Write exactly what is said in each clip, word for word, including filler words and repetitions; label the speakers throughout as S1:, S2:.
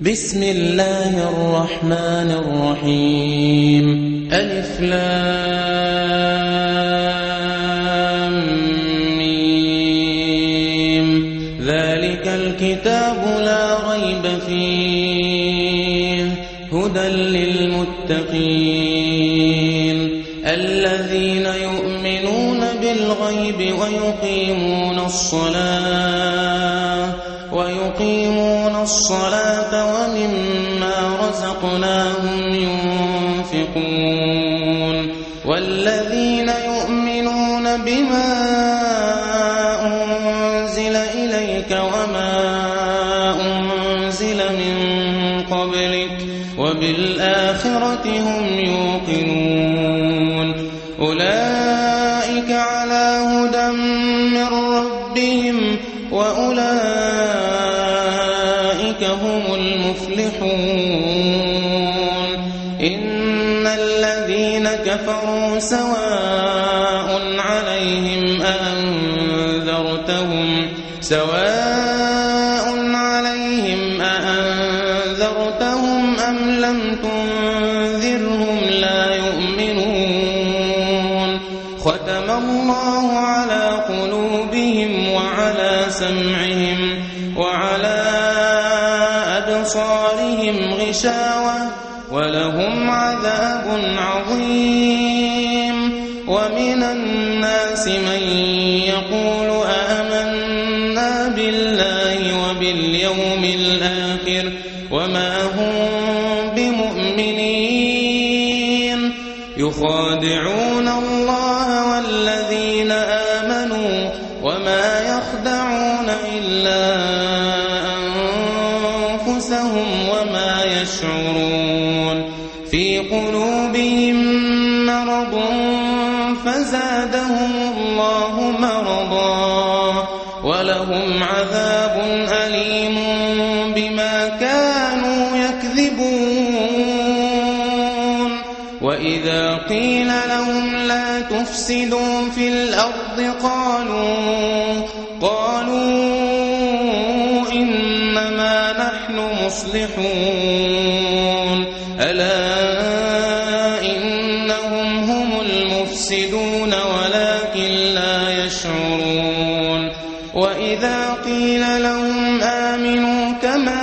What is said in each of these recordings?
S1: بسم الله الرحمن الرحيم ألف لام ميم ذلك الكتاب لا ريب فيه هدى للمتقين الذين يؤمنون بالغيب ويقيمون الصلاة ويقيمون الصلاة ومما رزقناهم ينفقون والذين يؤمنون بما أنزل إليك وما أنزل من قبلك وبالآخرة هم يوقنون أولئك على هدى من ربهم وأولئك هم المفلحون إن الذين كفروا سواء عليهم أأنذرتهم سواء عليهم أأنذرتهم أم لم تنذرهم لا يؤمنون ختم الله على قلوبهم وعلى سمعهم وعلى أبصارهم غشاوة ولهم عذاب عظيم ومن الناس من يقول آمنا بالله وباليوم الآخر وما هم بمؤمنين يخادعون الله والذين آمنوا وما يخدعون إلا أنفسهم وما يشعرون في قلوبهم مرض فزادهم الله مرضا ولهم عذاب أليم بما كانوا يكذبون وإذا قيل لهم لا تفسدوا في الأرض قالوا قالوا إنما نحن مصلحون ألا إنهم هم المفسدون ولكن لا يشعرون وإذا قيل لهم آمنوا كما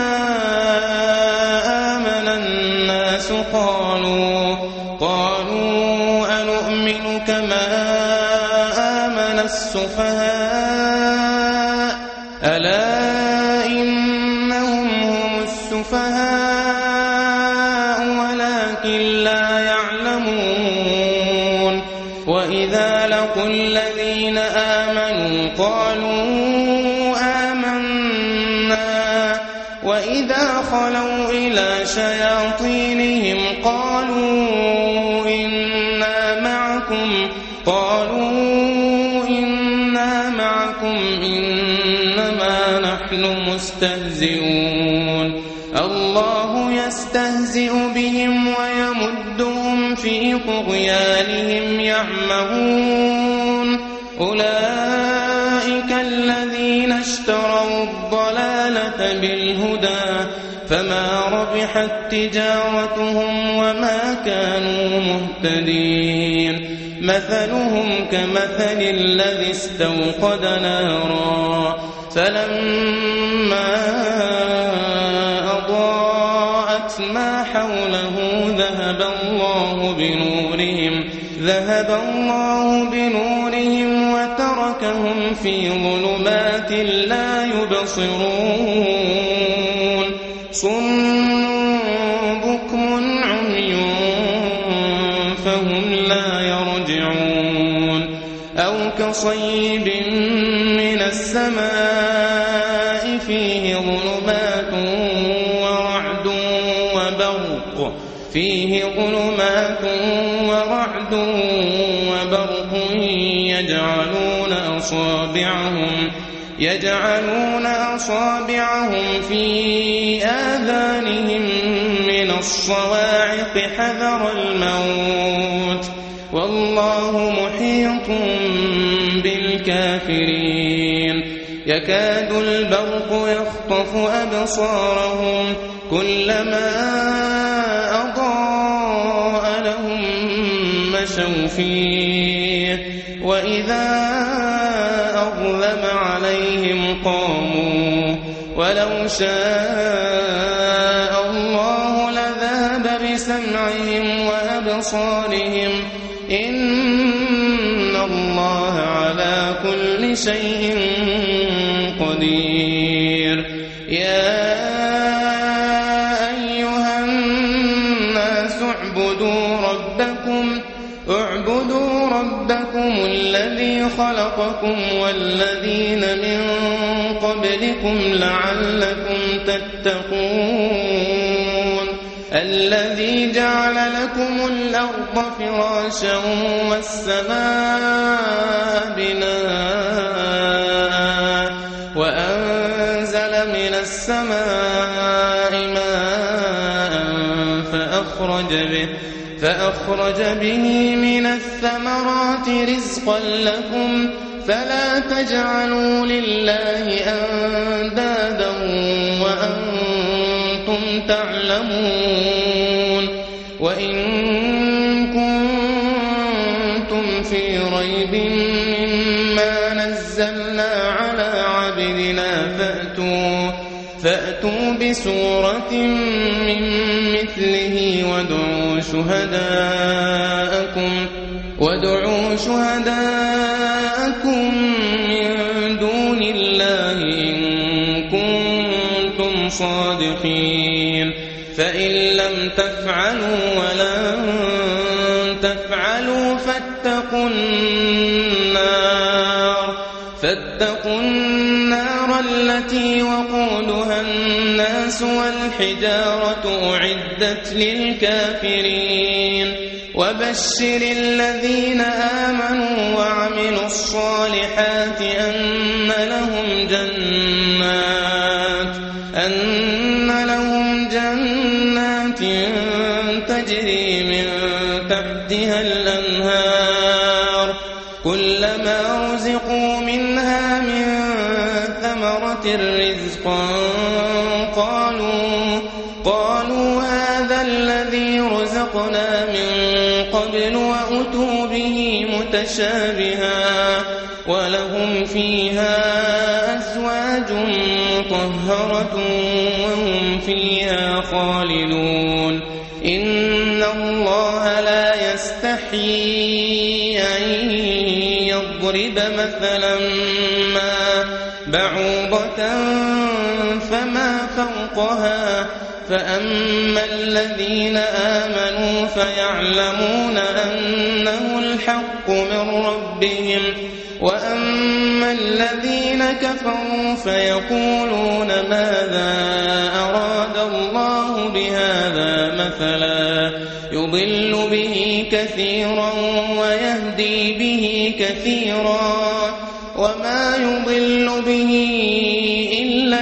S1: آمن الناس قالوا قالوا أنؤمن كما آمن السفهاء ألا إنهم هم السفهاء ولكن لا يعلمون وإذا لقوا الذين آمنوا قالوا آمنا وإذا خلوا إلى شياطينهم قالوا إنا معكم قالوا إنا معكم إنما نحن مستهزئون الله يستهزئ بهم ويمدهم في طغيانهم يعمهون أولئك الذين اشتروا الضلالة بالهدى فما ربحت تجارتهم وما كانوا مهتدين مثلهم كمثل الذي استوقد نارا فلما أضاءت ما حوله ذهب الله بنورهم ذهب الله بنورهم وتركهم في ظلمات لا يبصرون صم بكم عمي فهم لا يرجعون أو كصيب من السماء فيه ظلمات ورعد وبرق فيه ظلمات ورعد وبرق يجعلون أصابعهم يجعلون أصابعهم في آذانهم من الصواعق حذر الموت والله محيط بالكافرين يكاد البرق يخطف أبصارهم كلما أضاء لهم مشوا فيه وإذا أظلم عليهم قاموا ولو شاء الله لذهب بسمعهم وأبصارهم إن الله على كل شيء قدير. يا أيها الناس اعبدوا ربكم اعبدوا ربكم الذي خلقكم والذين من قبلكم لعلكم تتقون الذي جعل لكم الأرض فراشا والسماء بناء وأنزل من السماء ماء فأخرج به فأخرج به من الثمرات رزقا لكم فلا تجعلوا لله أندادا وأنتم تعلمون. وإن كنتم في ريب مما نزلنا على عبدنا فأتوا, فأتوا بسورة من مثله وادعوا شهداءكم, وادعوا شهداءكم من دون الله إن كنتم صادقين. فإن لم تفعلوا ولن تفعلوا فاتقوا النار, فاتقوا النار التي وقودها الناس والحجارة أعدت للكافرين. وبشر الذين آمنوا وعملوا الصالحات أن لهم جنات أن لهم جنات تجري من تحتها الأنهار كلما رزقوا منها من ثمرة رزقا قالوا قالوا هذا الذي رزقنا من قبل وأتوا به متشابها ولهم فيها أزواج مطهرة وهم فيها خالدون. إن الله لا يستحيي أن يضرب مثلا ما بعوضة فما فوقها فأما الذين آمنوا فيعلمون أنه الحق من ربهم وأما الذين كفروا فيقولون ماذا أراد الله بهذا مثلا يضل به كثيرا ويهدي به كثيرا وما يضل به إلا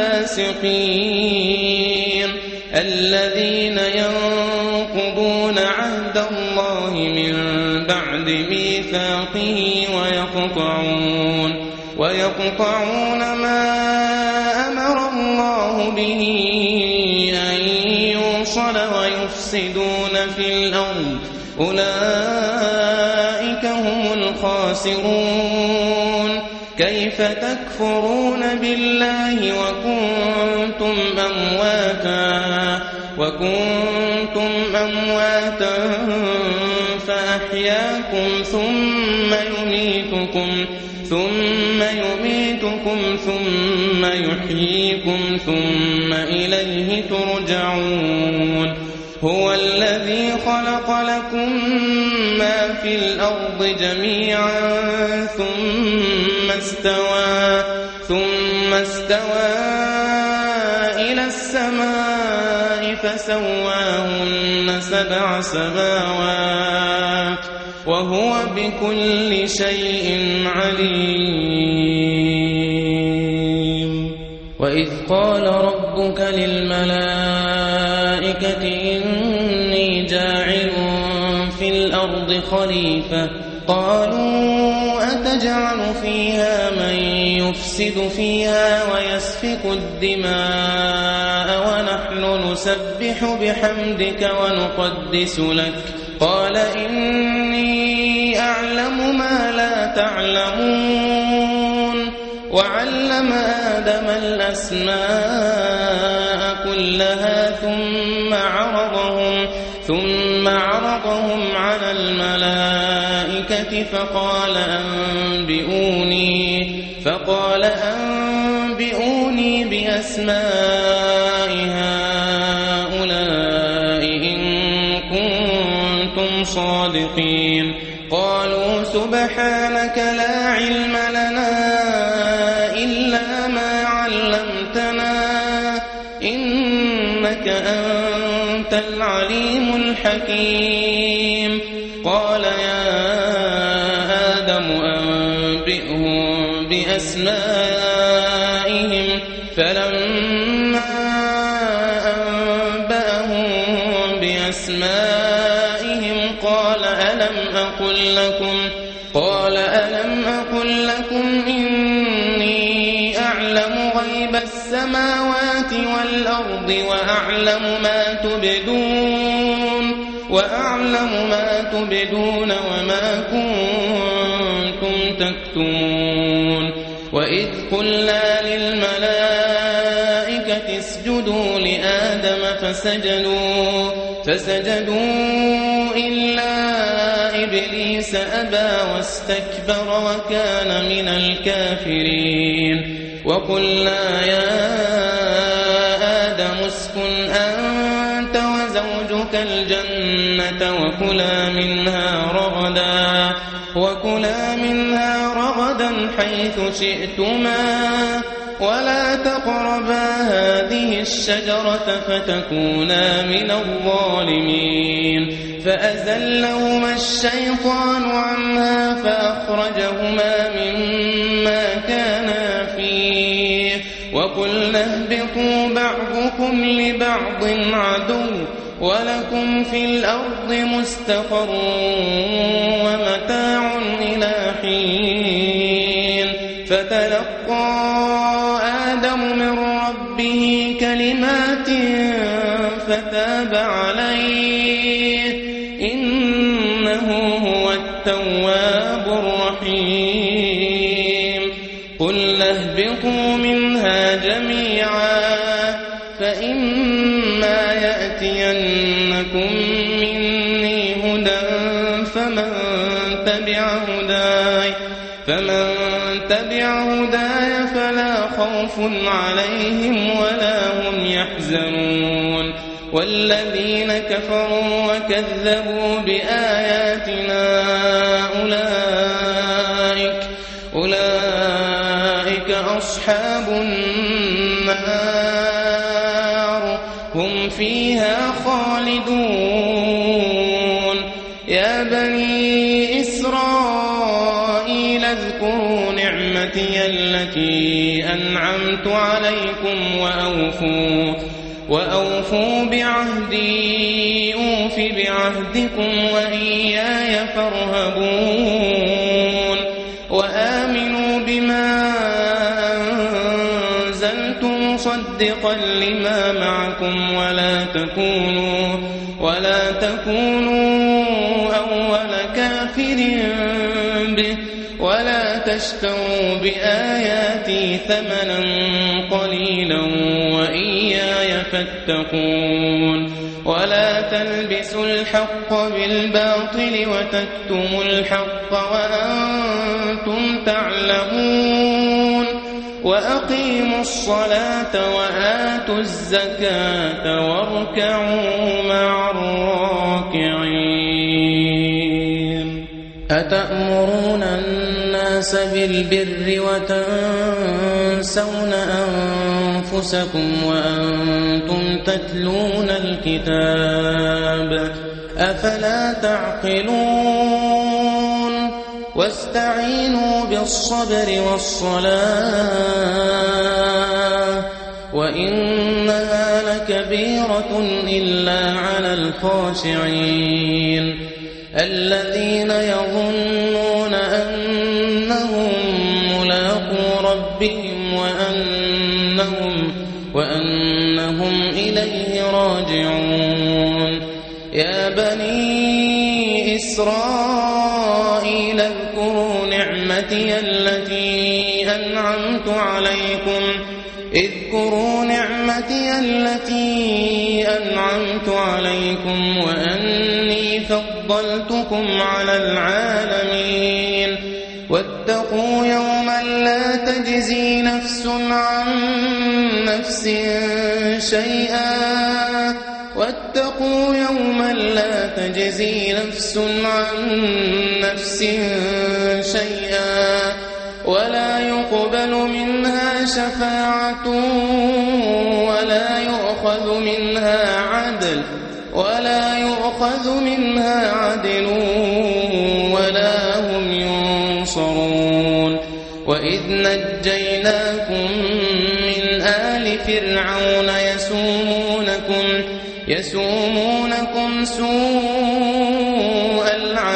S1: الفاسقين الذين ينقضون عهد الله من بعد ميثاقه ويقطعون ويقطعون ما أمر الله به أن يوصل ويفسدون في الأرض أولئك هم الخاسرون. كيف تكفرون بالله وكنتم أمواتا وكنتم أمواتا فأحياكم ثم يميتكم ثم يميتكم ثم يحييكم ثم إليه ترجعون. هو الذي خلق لكم ما في الأرض جميعا ثم استوى ثم استوى إلى السماء فسواهن سبع سماوات وهو بكل شيء عليم. وإذ قال ربك للملائكة إني جاعل في الأرض خليفة قالوا أتجعل نجعل فيها من يفسد فيها ويسفك الدماء ونحن نسبح بحمدك ونقدس لك قال إني أعلم ما لا تعلمون وعلم آدم الأسماء كلها ثم عرضهم ثم عرضهم على الملائكة فقال أنبئوني فقال أنبئوني بأسماء هؤلاء إن كنتم صادقين قالوا سبحانك لا علم لنا إلا ما علمتنا إنك أنت العليم الحكيم قال يا آدم أنبئهم بأسمائهم فلما أنبأهم بأسمائهم قال ألم أقل لكم قال ألم أقل لكم إني أعلم غيب السماوات والأرض وأعلم ما تبدون وأعلم ما تبدون وما كنتم تكتمون وإذ قلنا للملائكة اسجدوا لآدم فسجدوا فسجدوا إلا إبليس أبى واستكبر وكان من الكافرين وقلنا يا آدم اسكن أنت وزوجك الجنة وكلا منها رغدا وكلا منها رغدا حيث شئتما ولا تقربا هذه الشجرة فتكونا من الظالمين فأزلهما الشيطان عنها فأخرجهما مما كانا فيه وقلنا اهبطوا بعضكم لبعض عدو ولكم في الأرض مستقر ومتاع إلى حين فتلقى آدم من ربه كلمات فتاب عليه إنه هو التواب الرحيم قلنا اهبطوا منها جميعا فإما يأتينكم مني هدى فمن تبع هداي فمن تبع هداي فلا خوف عليهم ولا هم يحزنون والذين كفروا وكذبوا بآياتنا أولئك أولئك أصحاب النار هم فيها خالدون يا بني إسرائيل اذكروا نعمتي التي أنعمت عليكم وأوفوا وأوفوا بعهدي أوف بعهدكم وإياي فارهبون وآمنوا بما أنزلت مصدقا لما معكم ولا تكونوا ولا تكونوا أول كافر به ولا تشتروا بآياتي ثمنا قليلا وإياي فاتقون ولا تلبسوا الحق بالباطل وتكتموا الحق وأنتم تعلمون وأقيموا الصلاة وآتوا الزكاة واركعوا مع الراكعين أتأمرون الناس بالبر وتنسون أنفسكم وأنتم تتلون الكتاب أفلا تعقلون واستعينوا بالصبر والصلاة وإنها لكبيرة إلا على الخاشعين الذين يظنون أنهم راجعون يا بني إسرائيل اذكروا نعمتي التي أنعمت عليكم اذكروا نعمتي التي أنعمت عليكم وأني فضلتكم على العالمين واتقوا يوما لا تجزي نفس عن نفس شيئا واتقوا يوما لا تجزي نفس عن نفس شيئا ولا يقبل منها شفاعة ولا يؤخذ منها عدل ولا يؤخذ منها عدل ولا هم ينصرون وإذ نجيناكم من آل فرعون يسومونكم يسومونكم سوء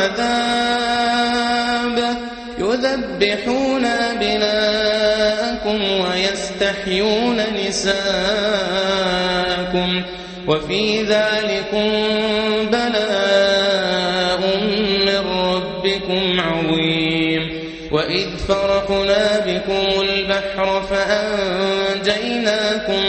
S1: العذاب يذبحون أبناءكم ويستحيون نساءكم وفي ذلكم بلاء من ربكم عظيم وإذ فرقنا بكم البحر فأنجيناكم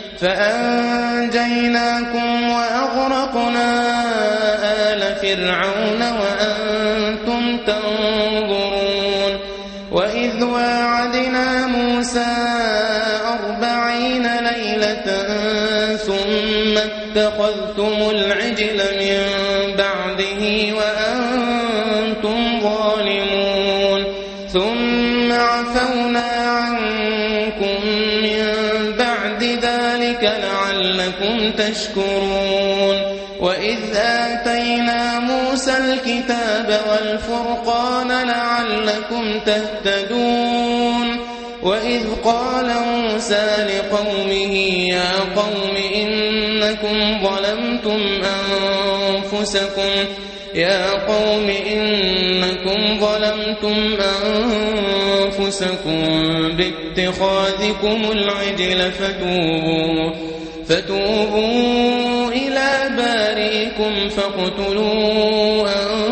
S1: فأنجيناكم وأغرقنا آل فرعون وأنتم تنظرون وإذ واعدنا موسى أربعين ليلة ثم اتخذتم العجل من بعده وأنتم ظالمون ثم عفونا عنكم من بعد ذلك لعلكم تشكرون وإذ آتينا موسى الكتاب والفرقان لعلكم تهتدون وإذ قال موسى لقومه يا قوم إنكم ظلمتم أنفسكم يا قوم إنكم ظلمتم أنفسكم باتخاذكم العجل فتوبوا فتوبوا إلى بارئكم فاقتلوا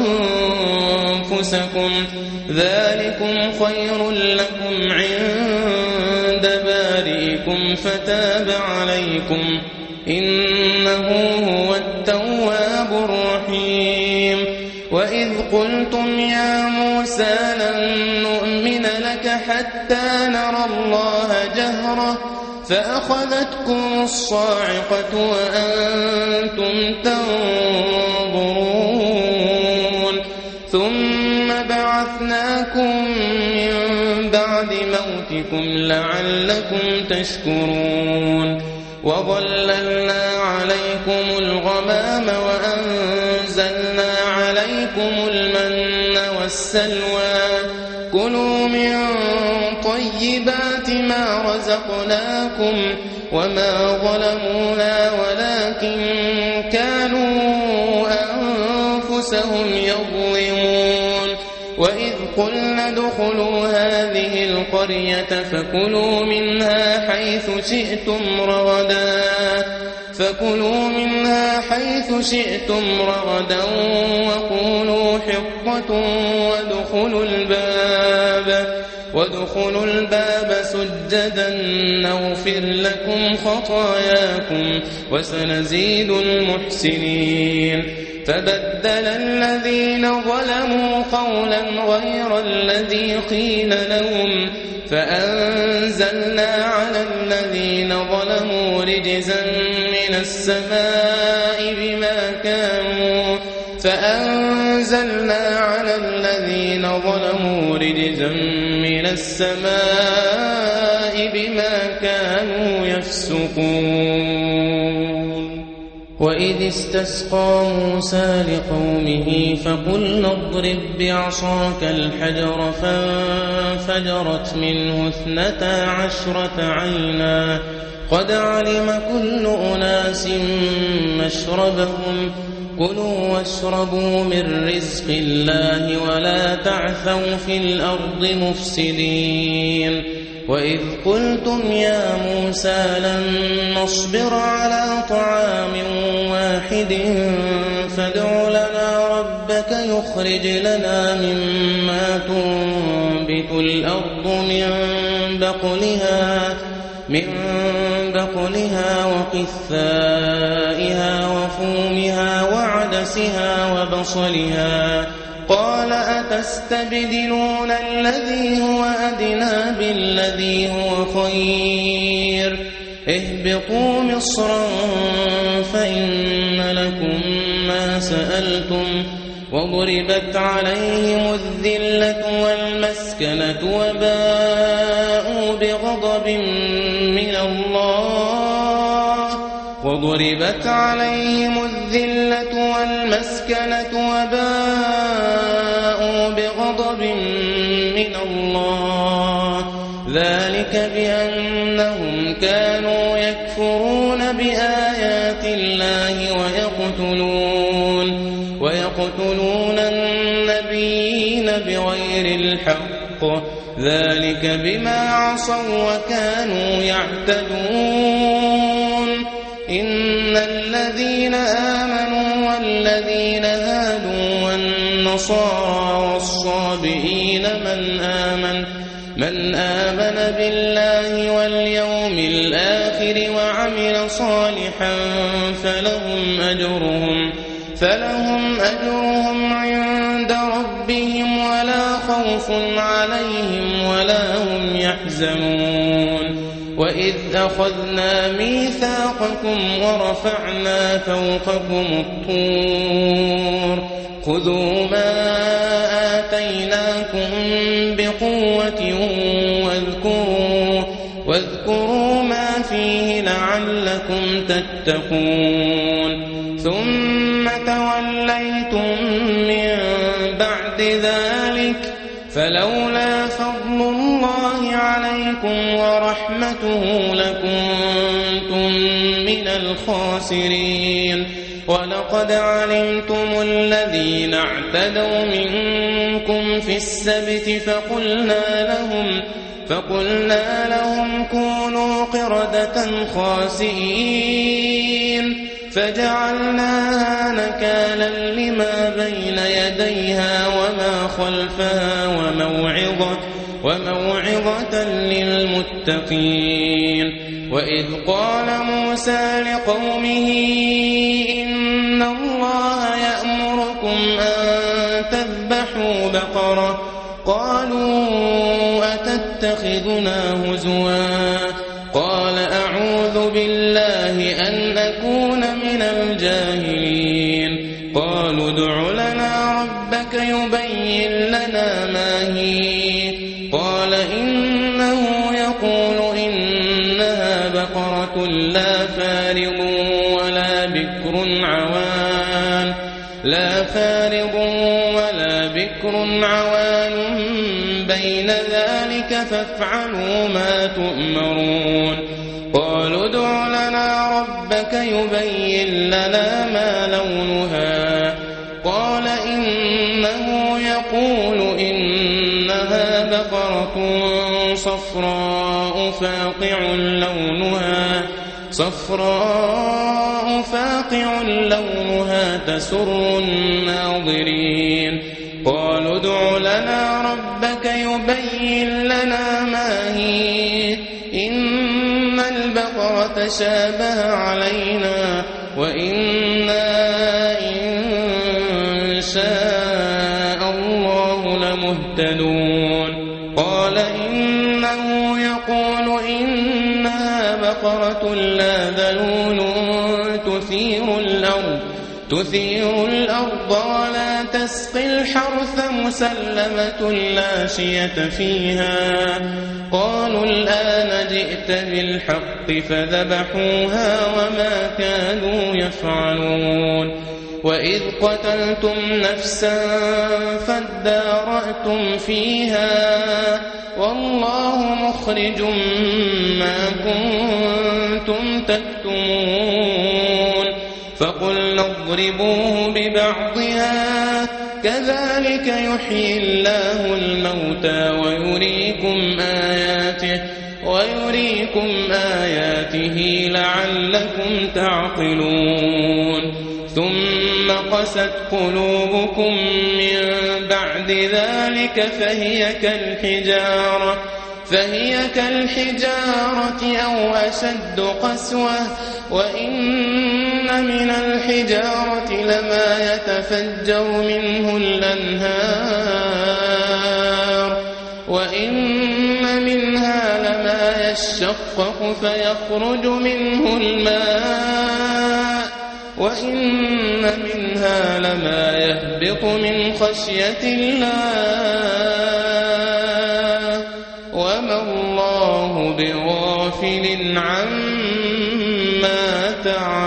S1: أنفسكم ذلكم خير لكم عند بارئكم فتاب عليكم إنه هو التواب الرحيم وإذ قلتم يا موسى لن نؤمن لك حتى نرى الله جهرة فأخذتكم الصاعقة وأنتم تنظرون ثم بعثناكم من بعد موتكم لعلكم تشكرون وظللنا عليكم الغمام وأنزلنا عليكم المن والسلوى كلوا من طيبات ما رزقناكم وما ظلمونا ولكن كانوا أنفسهم يظلمون وإذ قلنا ادخلوا هذه القرية فكلوا منها حيث شئتم رغدا فكلوا منها حيث شئتم رغدا وقولوا حطة وادخلوا الباب وادخلوا الباب سجدا نغفر لكم خطاياكم وسنزيد المحسنين فبدل الذين ظلموا قولا غير الذي قيل لهم فأنزلنا على الذين ظلموا رجزا من السماء بما كانوا فأنزلنا على الذين ظلموا رجزا من السماء بما كانوا يفسقون وإذ استسقى موسى لقومه فقلنا اضرب بعصاك الحجر فانفجرت منه اثنتا عشرة عينا قد علم كل أناس مشربهم كلوا واشربوا من رزق الله ولا تعثوا في الأرض مفسدين وإذ قلتم يا موسى لن نصبر على طعام واحد فادع لنا ربك يخرج لنا مما تنبت الأرض من بقلها من بقلها وقثائها وفومها وعدسها وبصلها قال أتستبدلون الذي هو أدنى بالذي هو خير اهبطوا مصرا فإن لكم ما سألتم وضربت عليهم الذلة والمسكنة وباءوا بغضب من الله وضربت عليهم الذلة والمسكنة وباءوا بغضب من الله ذلك بأنهم كانوا يكفرون بآيات الله ويقتلون ويقتلون النبيين بغير الحق ذلك بما عصوا وكانوا يعتدون إن الذين آمنوا والذين هادوا والنصارى والصابئين من آمن من آمن بالله واليوم الآخر وعمل صالحا فلهم أجرهم فلهم أجرهم عند ربهم ولا خوف عليهم ولا هم يحزنون وإذ أخذنا ميثاقكم ورفعنا فوقكم الطور خذوا ما آتيناكم بقوة واذكروا واذكروا ما فيه لعلكم تتقون ثم توليتم من بعد ذلك فلولا فضل الله عليكم ورحمته لكنتم من الخاسرين ولقد علمتم الذين اعتدوا منكم في السبت فقلنا لهم فقلنا لهم كونوا قردة خاسئين فجعلناها نكالا لما بين يديها وما خلفها وموعظة وموعظة للمتقين وإذ قال موسى لقومه إن الله يأمركم أن تذبحوا بقرة قالوا أتتخذنا هزوا قال أعوذ بالله أن أكون من الجاهلين قالوا ادع لنا ربك يبين لنا ما هي قال إنه يقول إنها بقرة لا فارض ولا بكر عوان لا فارض ولا بكر عوان بين ذلك فافعلوا ما تؤمرون قالوا ادع لنا ربك يبين لنا ما لونها قال إنه يقول إنها بقرة صفراء فاقع لونها صفراء فاقع لونها تسر الناظرين قالوا ادع لنا ربك يبين لنا ما هي إن البقرة شابه علينا وإنا إن شاء الله لمهتدون قال إنه يقول إنها بقرة لا ذلول تثير الأرض تثير الأرض ولا تسقي الحرث مسلمة لا شية فيها قالوا الآن جئت بالحق فذبحوها وما كانوا يفعلون وإذ قتلتم نفسا فادارأتم فيها والله مخرج ما كنتم تكتمون فقلنا اضربوه ببعضها كذلك يحيي الله الموتى ويريكم آياته ويريكم آياته لعلكم تعقلون ثم قست قلوبكم من بعد ذلك فهي كالحجارة فهي كالحجارة أو أشد قسوة وإن من الحجارة لما يتفجر منه الأنهار وإن منها لما يشقق فيخرج منه الماء وإن منها لما يهبط من خشية الله وما الله بغافل عما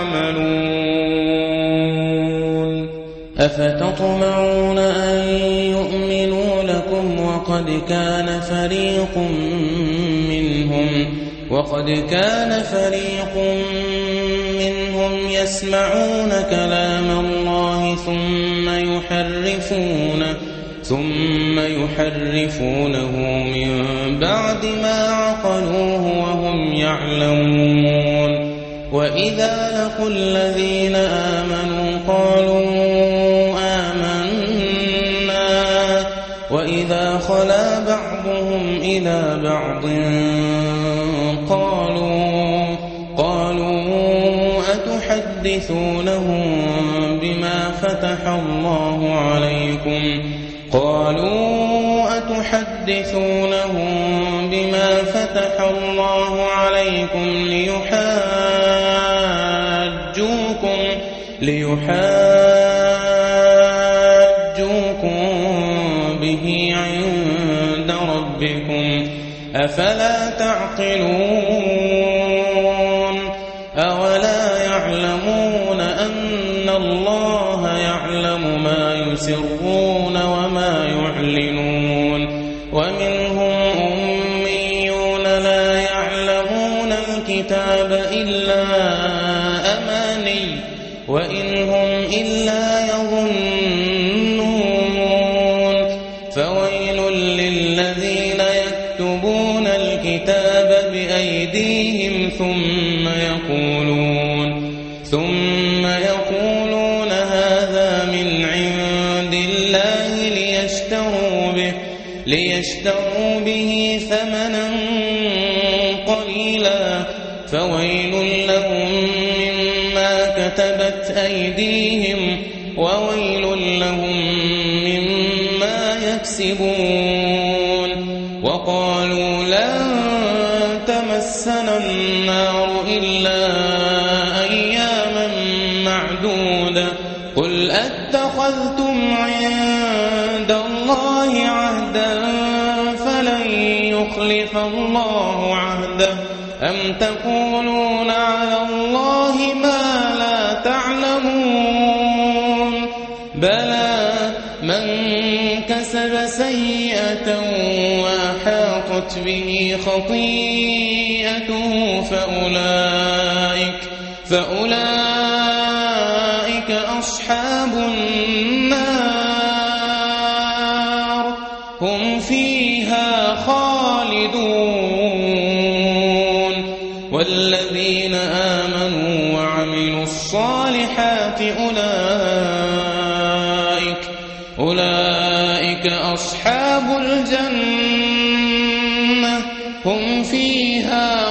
S1: تعملون أفتطمعون أن يؤمنوا لكم وقد كان فريق منهم وقد كان فريق منهم يسمعون كلام الله ثم يحرفونه ثم يحرفونه من بعد ما عقلوه وهم يعلمون وإذا لقوا الذين آمنوا قالوا آمنا وإذا خلا بعضهم إلى بعض قالوا قالوا أتحدثونهم بما فتح الله عليكم قالوا أتحدثونهم بما فتح الله عليكم ليحاجوكم ليحاجوكم به عند ربكم أفلا تعقلون أولا يعلمون أن الله يعلم ما يسرون وما يعلنون ومنهم أميون لا يعلمون الكتاب إلا أماني وإن هم إلا يظنون فويل للذين يكتبون الكتاب بأيديهم ثم يقولون ثم يقولون هذا من عند الله ليشتروا به ليشتروا به ثمنا قليلا فويل لهم مما كتبت أيديهم وويل لهم مما يكسبون وقالوا لن تمسنا النار إلا أياما معدودة قل أتخذتم عند الله عهدا فلن يخلف الله عهده أم تقولون على الله ما لا تعلمون بلى من كسب سيئة وأحاطت به خطيئته فأولئك فأولئك أصحاب النار هم فيها خالدون والذين آمنوا وعملوا الصالحات أولئك أولئك أصحاب الجنة هم فيها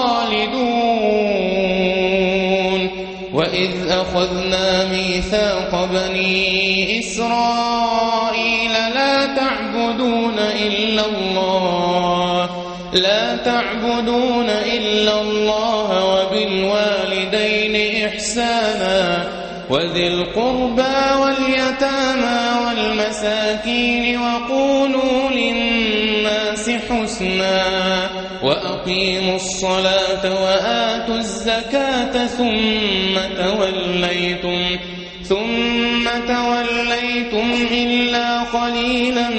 S1: خالدون وإذ أخذنا ميثاق بني إسرائيل لا تعبدون إلا الله لا تعبدون إلا الله وبالوالدين إحسانا وذي القربى واليتامى والمساكين وقولوا للناس حسنا وأقيموا الصلاة وآتوا الزكاة ثم توليتم ثم توليتم إلا قليلا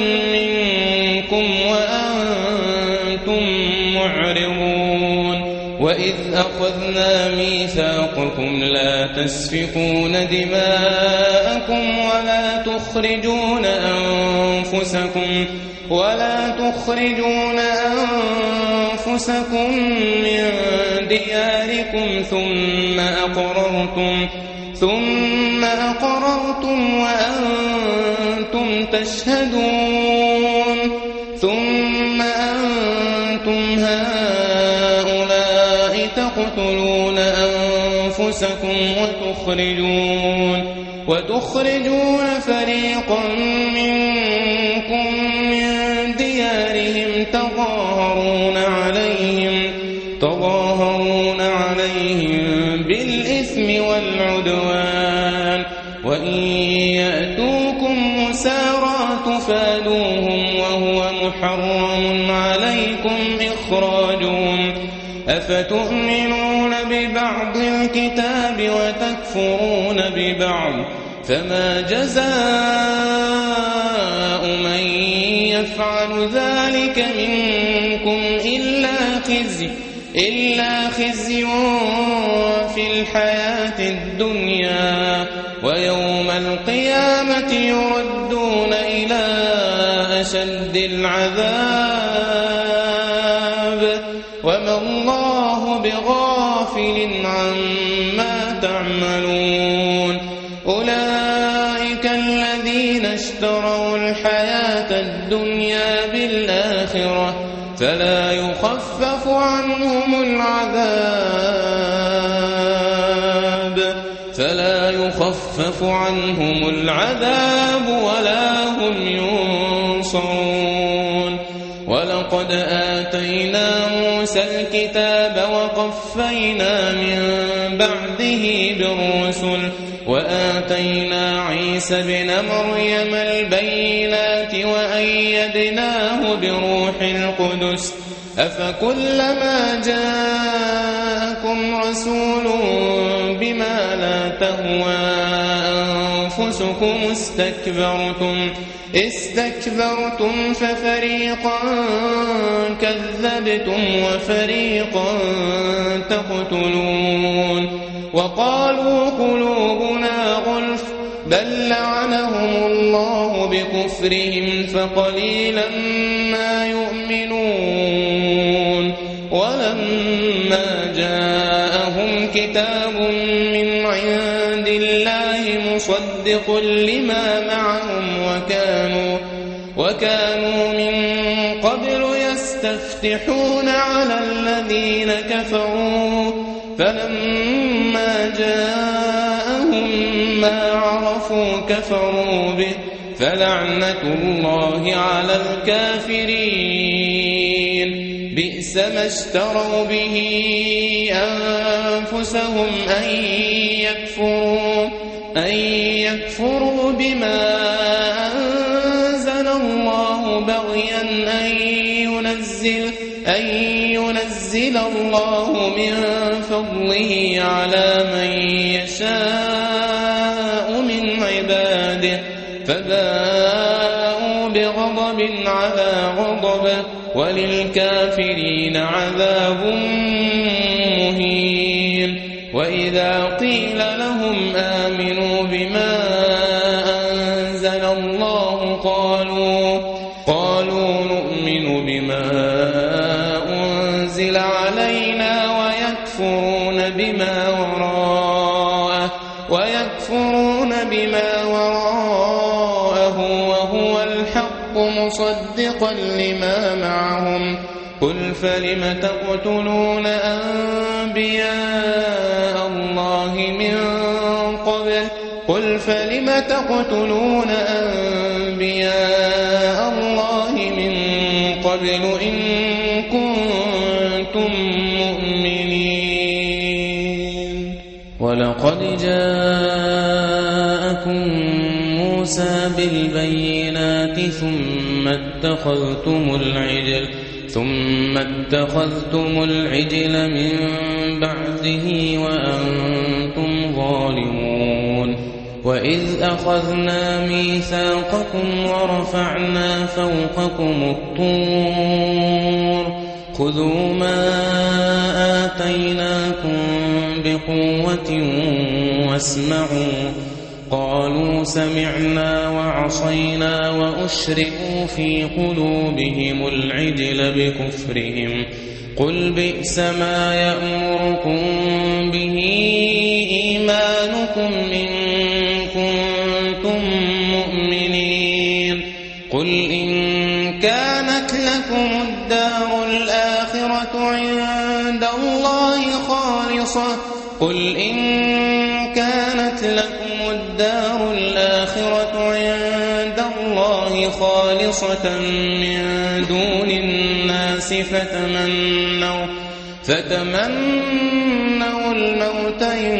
S1: منكم وأنتم معرضون وإذ أخذنا أخذنا ميثاقكم لا تسفكون دماءكم ولا تخرجون أنفسكم ولا تخرجون أنفسكم من دياركم ثم أقررتم ثم أقررتم وأنتم تشهدون ثم أنتم هؤلاء تقتلون أنفسكم وتخرجون وتخرجون فريقا منكم من ديارهم تظاهرون عليهم تظاهرون عليهم بالإثم والعدوان وإن يأتوكم مسارى تفادوهم وهو محرم عليكم إخراجهم أفتؤمنون ببعض الكتاب وتكفرون ببعض فما جزاء من يفعل ذلك منكم إلا خزي إلا خزي في الحياة الدنيا ويوم القيامة يردون إلى أشد العذاب وما الله بغافل عما تعملون أولئك الذين اشتروا الحياة الدنيا بالآخرة فلا يخفف عنهم العذاب فلا يخفف عنهم العذاب ولا هم ينصرون ولقد آتينا موسى الكتاب وقفينا من بعده بالرسل وآتينا عيسى ابن مريم البينات وأيدناه بروح القدس أفكلما جاءكم رسول بما لا تهوى أنفسكم استكبرتم استكبرتم ففريقا كذبتم وفريقا تقتلون وقالوا قلوبنا غلف بل لعنهم الله بكفرهم فقليلا ما يؤمنون ولما جاءهم كتاب من عند الله مصدق لما معهم وكانوا وكانوا من قبل يستفتحون على الذين كفروا فلما جاءهم ما عرفوا كفروا به فلعنة الله على الكافرين بئس ما اشتروا به أنفسهم أن يكفروا أن يكفروا بما أنزل الله بغيا أن ينزل أن ينزل الله من فضله على من يشاء من عباده فباءوا بغضب على غضب وللكافرين عذاب مهين وإذا قيل لهم آمنوا بما أنزل الله قالوا قالوا نؤمن بما أنزل علينا ويكفرون بما وراءه ويكفرون بما وراءه وهو الحق مصدقا لما معهم قل فلم تقتلون أنبياء الله من قبل قل فلم تقتلون أنبياء الله من قبل إن كنتم مؤمنين ولقد جاءكم موسى بالبينات ثم اتخذتم العجل ثم اتخذتم العجل من بعده وأنتم ظالمون وإذ أخذنا ميثاقكم ورفعنا فوقكم الطور خذوا ما آتيناكم بقوة واسمعوا قالوا سمعنا وعصينا وأشربوا في قلوبهم العجل بكفرهم قل بئس ما يأمركم به إيمانكم إن كنتم مؤمنين قل إن كانت لكم الدار الآخرة عند الله خالصة قل إن كانت لكم الدار الآخرة عند الله خالصة من دون الناس فتمنوا فتمنوا الموت إن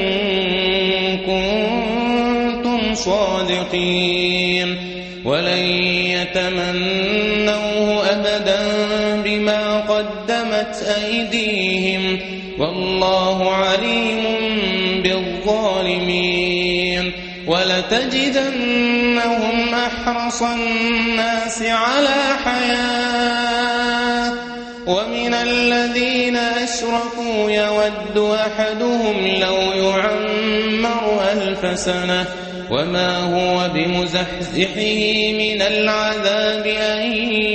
S1: كنتم صادقين ولن يتمنوه أبدا بما قدمت أيديهم والله عليم بالظالمين ولتجدنهم أحرص الناس على حياة ومن الذين أشركوا يود أحدهم لو يعمر ألف سنة وما هو بمزحزحه من العذاب أن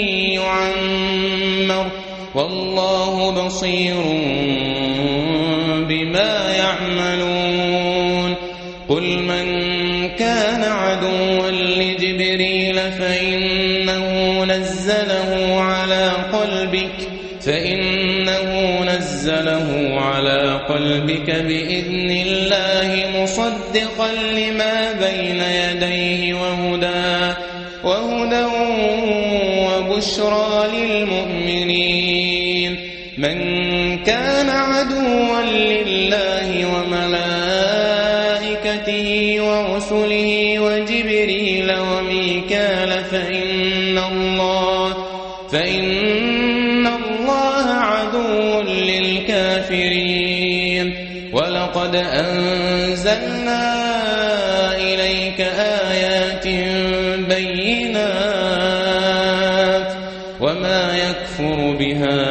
S1: يعمر والله بصير بما يعملون قل من كان عدوا لجبريل فإنه نزله على قلبك فإنه نزله على قلبك بإذن الله مصدقا لما بين يديه وهدى وهدى وبشرى للمؤمنين من كان عدوا لله وملائكته ورسله وجبريل وميكال فإن الله فإن الله عدو للكافرين ولقد أنزلنا إليك آيات بينات وما يكفر بها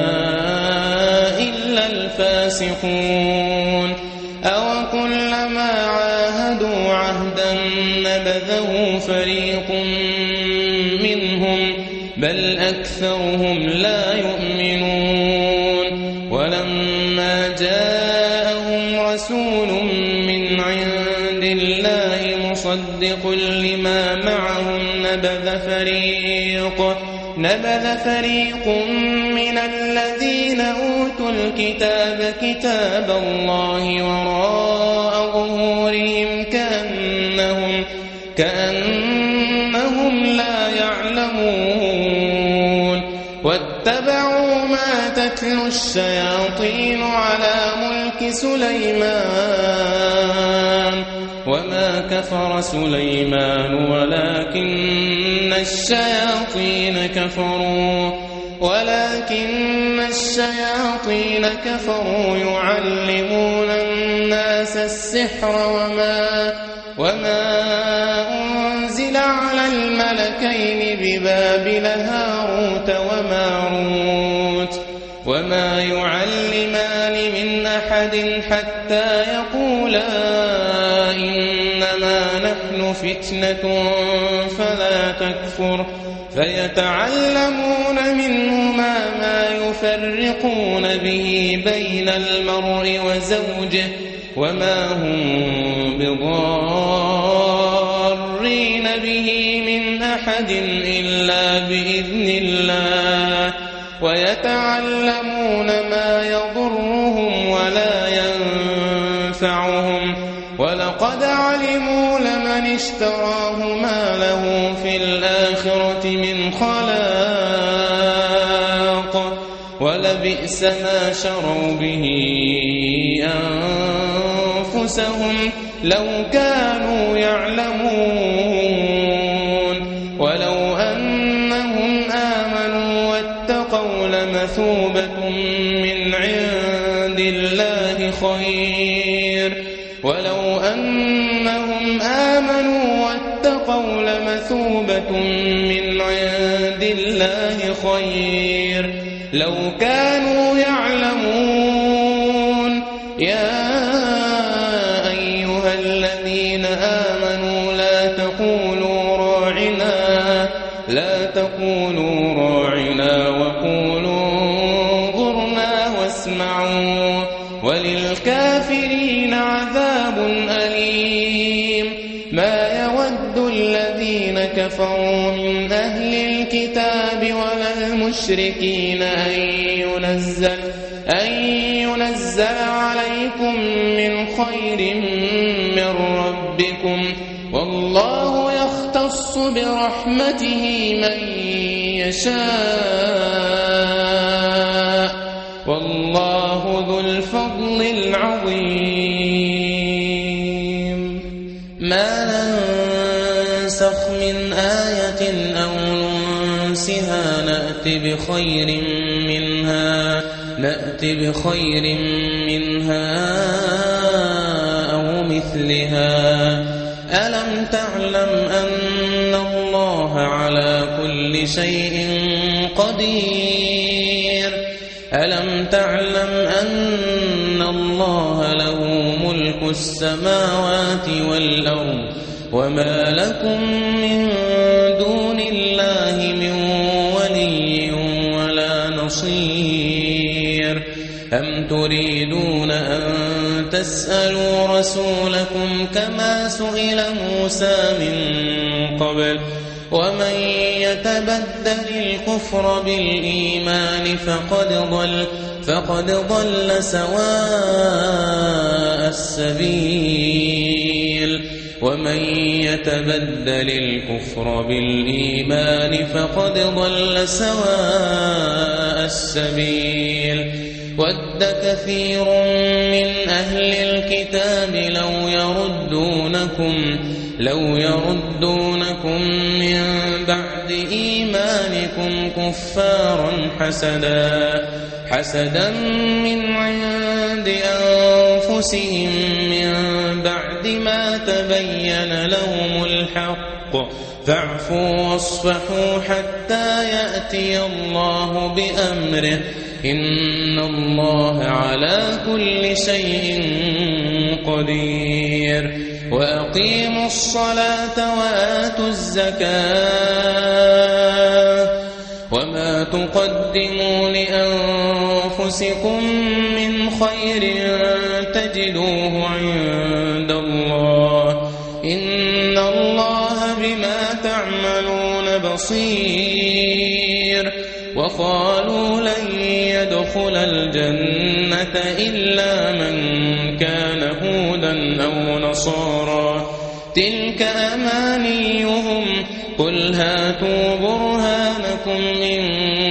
S1: إلا الفاسقون أو كلما عاهدوا عهدا نبذه فريق منهم بل أكثرهم لا يؤمنون ولما جاءهم رسول من عند الله مصدق لما معهم نبذ فريق نبذ فريق من الذين أوتوا الكتاب كتاب الله وراء ظهورهم كأنهم كأنهم لا يعلمون واتبعوا ما تتلو الشياطين على ملك سليمان وما كفر سليمان ولكن الشياطين كفروا ولكن الشياطين كفروا يعلمون الناس السحر وما وما أنزل على الملكين ببابل هاروت وماروت وما يعلمان من أحد حتى يقولا إنما نحن فتنة فلا تكفر فيتعلمون منهما ما يفرقون به بين المرء وزوجه وما هم بضارين به من أحد إلا بإذن الله ويتعلمون ما يضرهم ولا ينفعهم ولقد علموا لمن اشتراه ما له في الآخرة من خلاق ولبئس ما شروا به أنفسهم لو كانوا يعلمون ولو أنهم آمنوا واتقوا لمثوبة من عند الله خير ولو أنهم آمنوا واتقوا لمثوبة من عند الله خير لو كانوا يعلمون. يا أيها الذين آمنوا لا تقولوا راعنا لا تقولوا راعنا وقولوا انظرنا واسمعوا وللكافرين عذاب أليم. ما يود الذين كفروا من أهل الكتاب ولا المشركين أن ينزل أن ينزل عليكم من خير من ربكم والله يختص برحمته من يشاء والله ذو الفضل العظيم. ما ننسخ من آية أو ننسها نأت بخير منها نأت بخير منها أو مثلها. ألم تعلم أن الله على كل شيء قدير ألم تعلم أن الله له ملك السماوات والأرض وما لكم من دون الله من ولي ولا نصير. أم تريدون أن تسألوا رسولكم كما سئل موسى من قبل ومن يتبدل الكفر بالإيمان فقد ضل فقد ضل سواء السبيل. ومن يتبدل الكفر بالإيمان فقد ضل سواء السبيل. ود كثير من أهل الكتاب لو يردونكم لو يردونكم من بعد إيمانكم كفارا حسدا حسدا من عند أنفسهم من بعد ما تبين لهم الحق فاعفوا واصفحوا حتى يأتي الله بأمره إن الله على كل شيء قدير. وأقيموا الصلاة وآتوا الزكاة وما تقدموا لأنفسكم من خير تجدوه عند الله إن الله بما تعملون بصير. وقالوا لن يدخل الجنة إلا من كان هودا أو نصارى تلك أمانيهم قل هاتوا برهانكم إن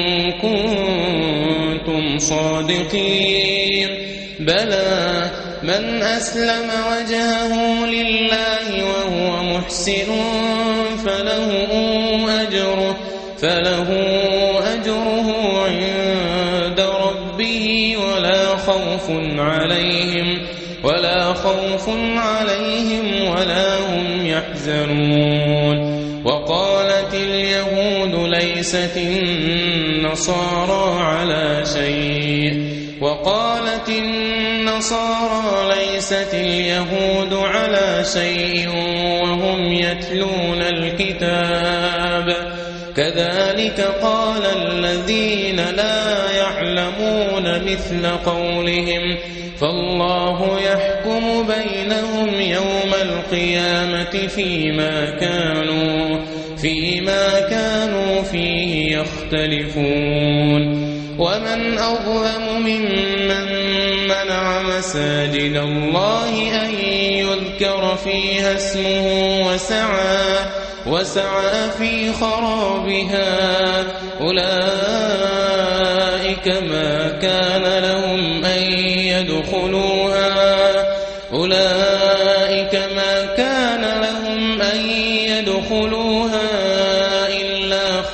S1: كنتم صادقين. بلى من أسلم وجهه لله وهو محسن فله أجره فله أجره عند ربه ولا خوف عليهم ولا خوف عليهم ولا هم يحزنون. وقالت اليهود ليست النصارى على شيء وقالت النصارى ليست اليهود على شيء وهم يتلون الكتاب كذلك قال الذين لا يعلمون مثل قولهم فالله يحكم بينهم يوم القيامة فيما كانوا فيما كانوا فيه يختلفون. ومن أظلم ممن منع مساجد الله أن يذكر فيها اسمه وسعى وسعى في خرابها أولئك ما كان لهم أن يدخلوها أولئك ما كان لهم أن يدخلوها إلا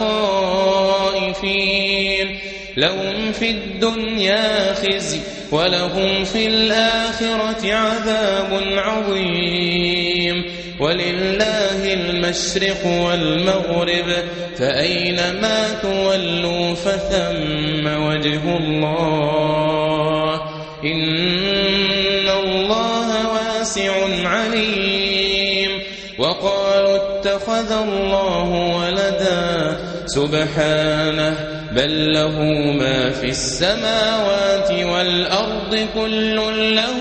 S1: خائفين لهم في الدنيا خزي ولهم في الآخرة عذاب عظيم ولله المشرق والمغرب فأينما تولوا فثم وجه الله إن الله واسع عليم. وقالوا اتخذ الله ولدا سبحانه بل له ما في السماوات والأرض كل له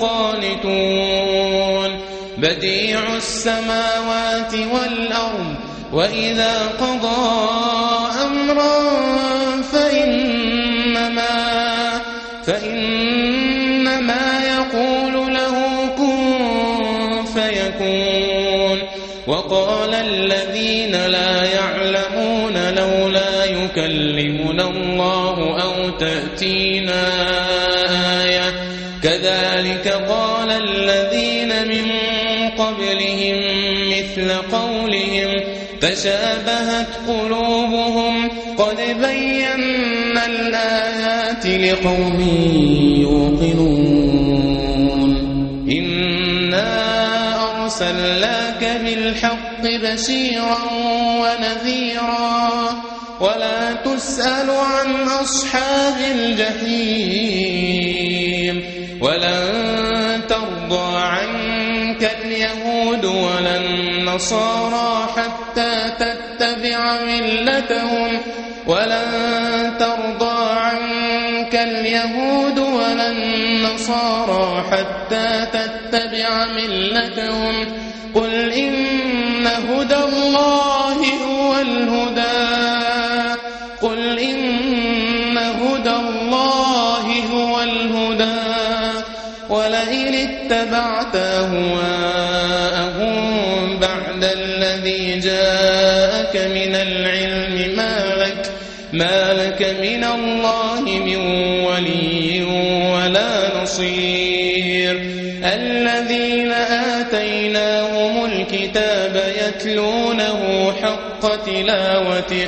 S1: قانتون بديع السماوات والأرض وإذا قضى أمرا فإنما, فإنما يقول له كن فيكون. وقال الذين لا يعلمون لولا يكلمنا الله أو تأتينا آية كذلك قال الذين من قبلهم مثل قولهم تشابهت قلوبهم قد بينا الآيات لقوم يوقنون. إنا أرسلناك بالحق بشيرا ونذيرا ولا تسأل عن أصحاب الجحيم. ولن ترضى عنك اليهود ولا النصارى حتى تتبع ملتهم ولن ترضى عنك اليهود ولا النصارى حتى تتبع ملتهم قل إن هدى الله هو الهدى قل إن هدى الله هو الهدى ولئن اتبعت أهواءهم بعد الذي جاءك من العلم ما لك, ما لك من الله من ولي ولا نصير. الذين آتيناهم الكتاب يتلونه حق تلاوته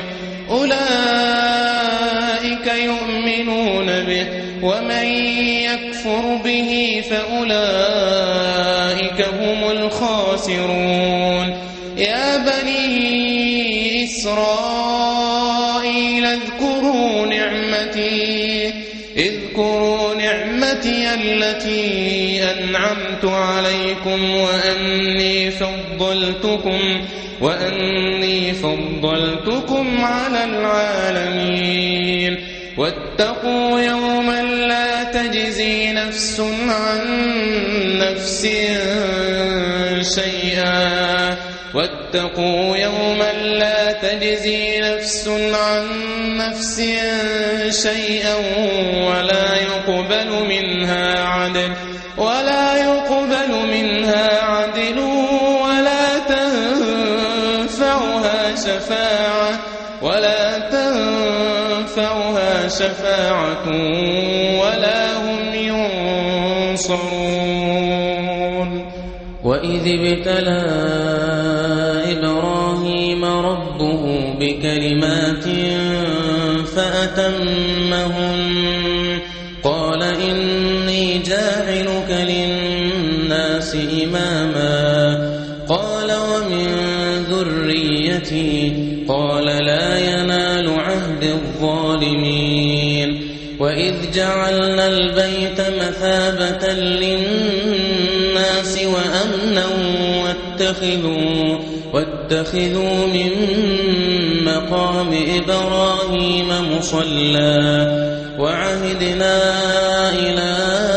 S1: أولئك يؤمنون به ومن يكفر به فأولئك هم الخاسرون. يا بني إسرائيل اذكروا نعمتي اذكروا نعمتي التي أنعمت عليكم وأني فضلتكم وأني فضلتكم على العالمين. واتقوا يوما لا تجزي نفس عن نفس شيئا واتقوا يوما لا تجزي نفس عن نفس شيئا ولا يقبل منها عدل ولا يقبل منها عدل ولا تنفعها شفاعة ولا تنفعها شفاعة ولا هم ينصرون. وإذ ابتلى إبراهيم ربه بكلمات فأتمهن قال إني جاعلك للناس إماما قال ومن ذريتي قال لا ينال عهد الظالمين. وإذ جعلنا البيت مثابة للناس وأمنا واتخذوا, واتخذوا من مقام إبراهيم مصلى وعهدنا إلى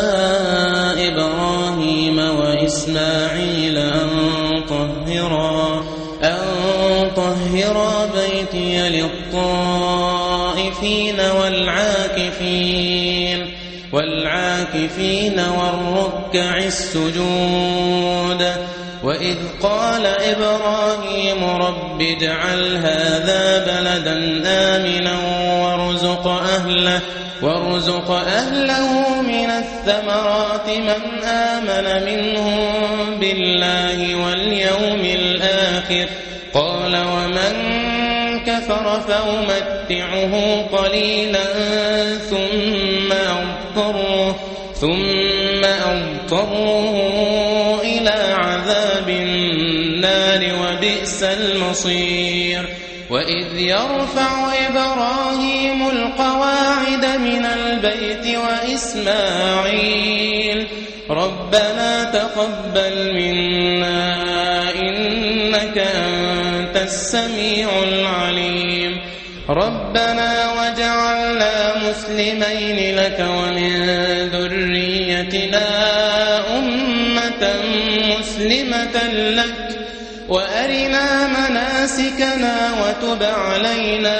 S1: إبراهيم وإسماعيل أن طهرا, أن طهرا بيتي للطائفين والعاكفين والعاكفين والركع السجود. وإذ قال إبراهيم رب اجعل هذا بلدا آمنا وارزق أهله, وارزق أهله من الثمرات من آمن منهم بالله واليوم الآخر قال ومن كفر فأمتعه قليلا ثم أضطره, ثم أضطره إلى عذاب النار وبئس المصير وإذ يرفع إبراهيم القواعد من البيت وإسماعيل ربنا تقبل منا إنك أنت السميع العليم ربنا وجعلنا مسلمين لك ومن ذريتنا أمة مسلمة لك وأرنا مناسكنا وتب علينا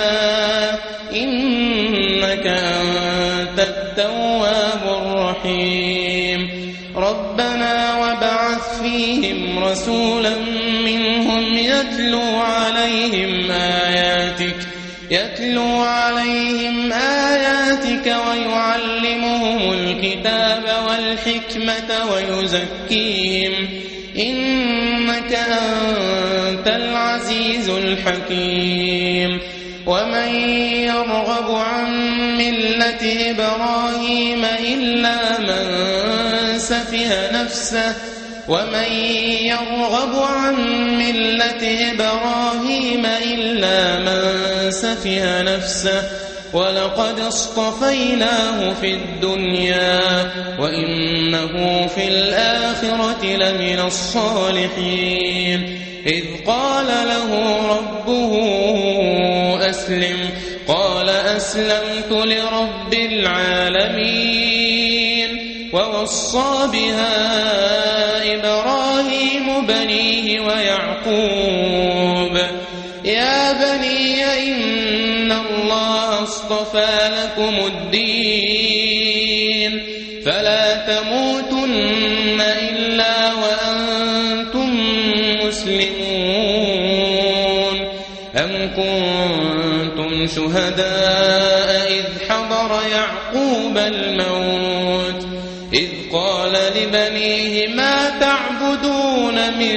S1: إنك أنت التواب الرحيم ربنا وابعث فيهم رسولا منهم يتلو عليهم آياتك يتلو عليهم آياتك ويعلمهم الكتاب والحكمة ويزكيهم إنك أنت العزيز الحكيم ومن يرغب عن ملة إبراهيم إلا من سفه نفسه ومن يرغب عن ملة إبراهيم إلا من سفه نفسه ولقد اصطفيناه في الدنيا وإنه في الآخرة لمن الصالحين إذ قال له ربه أسلم قال أسلمت لرب العالمين ووصى بها إبراهيم بنيه ويعقوب يا بني إن الله اصطفى لكم الدين فلا تموتن إلا وأنتم مسلمون أم كنتم شهداء إذ حضر يعقوب الموت إذ قال لبنيه ما تعبدون من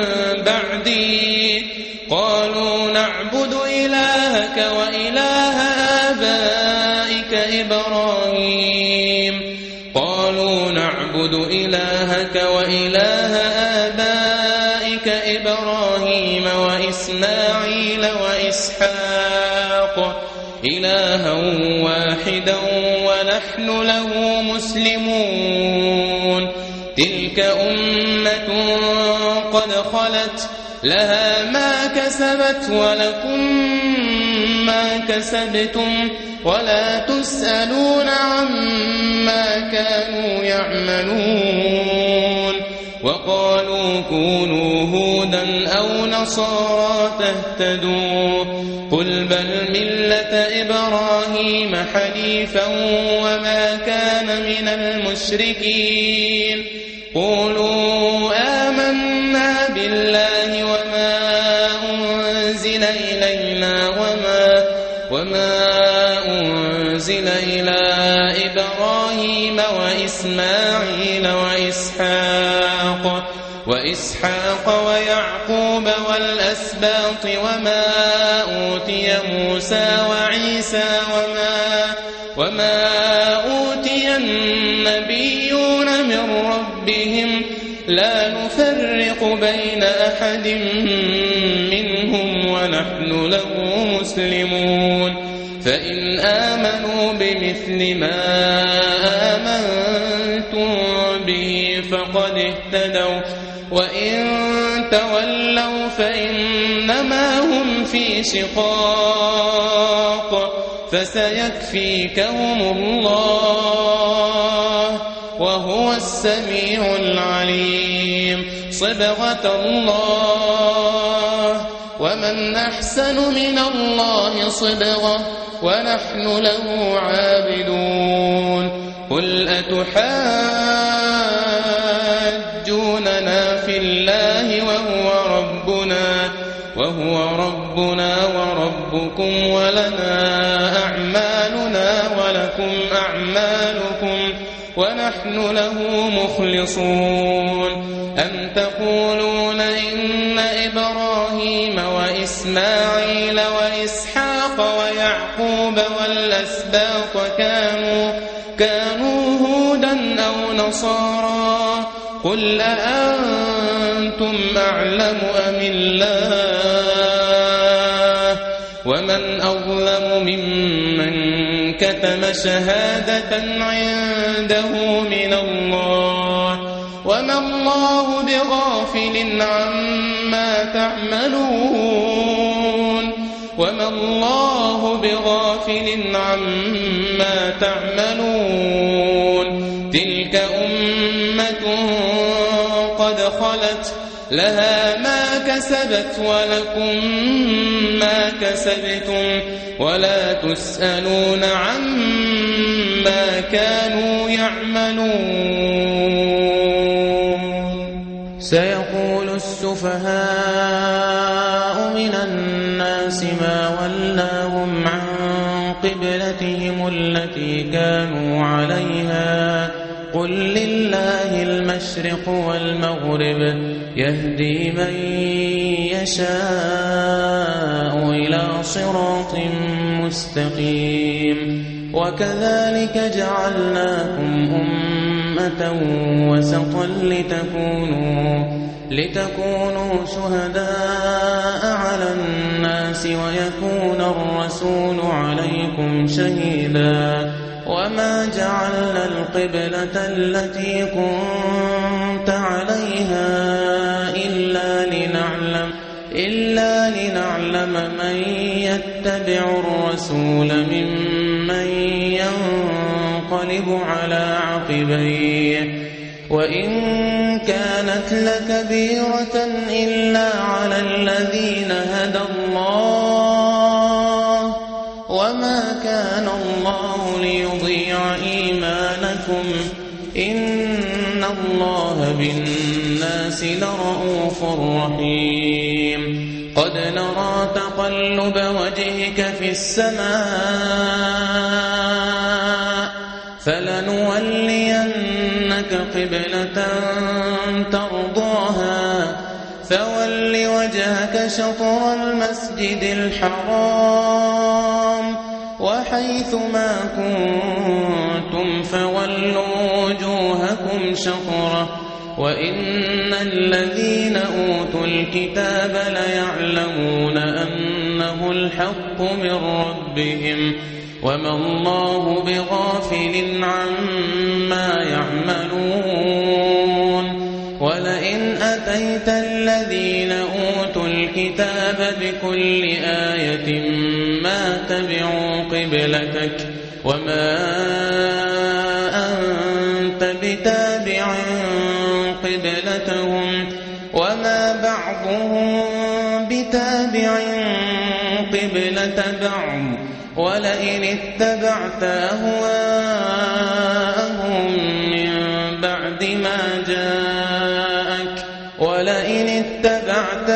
S1: بعدي قالوا نعبد إلهك وإله آبائك إبراهيم قالوا نعبد إلهك وإله آبائك إبراهيم وإسماعيل وإسحاق إلها واحدا ونحن له مسلمون تلك أمة قد خلت لها ما كسبت ولكم ما كسبتم ولا تسألون عما كانوا يعملون وقالوا كونوا هودا أو نصارى تهتدوا قل بل ملة إبراهيم حنيفا وما كان من المشركين قولوا آمنا بالله وما أنزل إلينا وما, وما أنزل إلى إبراهيم وإسماعيل وإسحاق وإسحاق ويعقوب والأسباط وما أوتي موسى وعيسى وما, وما أوتي النبيون من ربهم لا نفرق بين أحد منهم ونحن له مسلمون فإن آمنوا بمثل ما آمنتم به فقد اهتدوا وإن تولوا فإنما هم في شقاق فسيكفيكهم الله وهو السميع العليم صبغة الله ومن أحسن من الله صبغة ونحن له عابدون قل أتحاجوننا في الله وهو ربنا وهو ربنا وربكم ولنا أعمالنا ولكم أعمالكم ونحن له مخلصون أم تقولون إن إبراهيم وإسماعيل وإسحاق ويعقوب والأسباط كانوا كانوا هودا أو نصارى قل أأنتم أعلم أم الله ومن أظلم ممن كتم شهادة عنده من الله وما الله بغافل عما تعملون وما الله بغافل عما تعملون تلك أمة قد خلت لها ما كسبت ولكم ما كسبتم ولا تسألون عما كانوا يعملون. سيقول السفهاء من الناس ما ولاهم عن قبلتهم التي كانوا عليها قل لله المشرق والمغرب يهدي من يشاء إلى صراط مستقيم وكذلك جعلناكم أمة وسطا لتكونوا لتكونوا شهداء على الناس ويكون الرسول عليكم شهيدا وما جعلنا القبلة التي كنت عليها إلا لنعلم إلا لنعلم من يتبع الرسول ممن ينقلب على عقبيه وإن كانت لكبيرة إلا على الذين هدى الله وما كان الله ليضيع إيمانكم إن الله بالناس لرءوف رحيم. قد نرى تقلب وجهك في السماء فلنولينك قبلة ترضاها فول وجهك شطر المسجد الحرام وحيث ما كنتم فولوا وجوهكم شطره وإن الذين أوتوا الكتاب ليعلمون أنه الحق من ربهم وما الله بغافل عما يعملون. ولئن أتيت الذين أوتوا الكتاب بكل آية ما تبعوا قبلتك وما أنت بتابع قبلتهم وما بعضهم بتابع قبلة بعض ولئن اتبعت أهواءهم من بعد ما جاءك ولئن اتبعت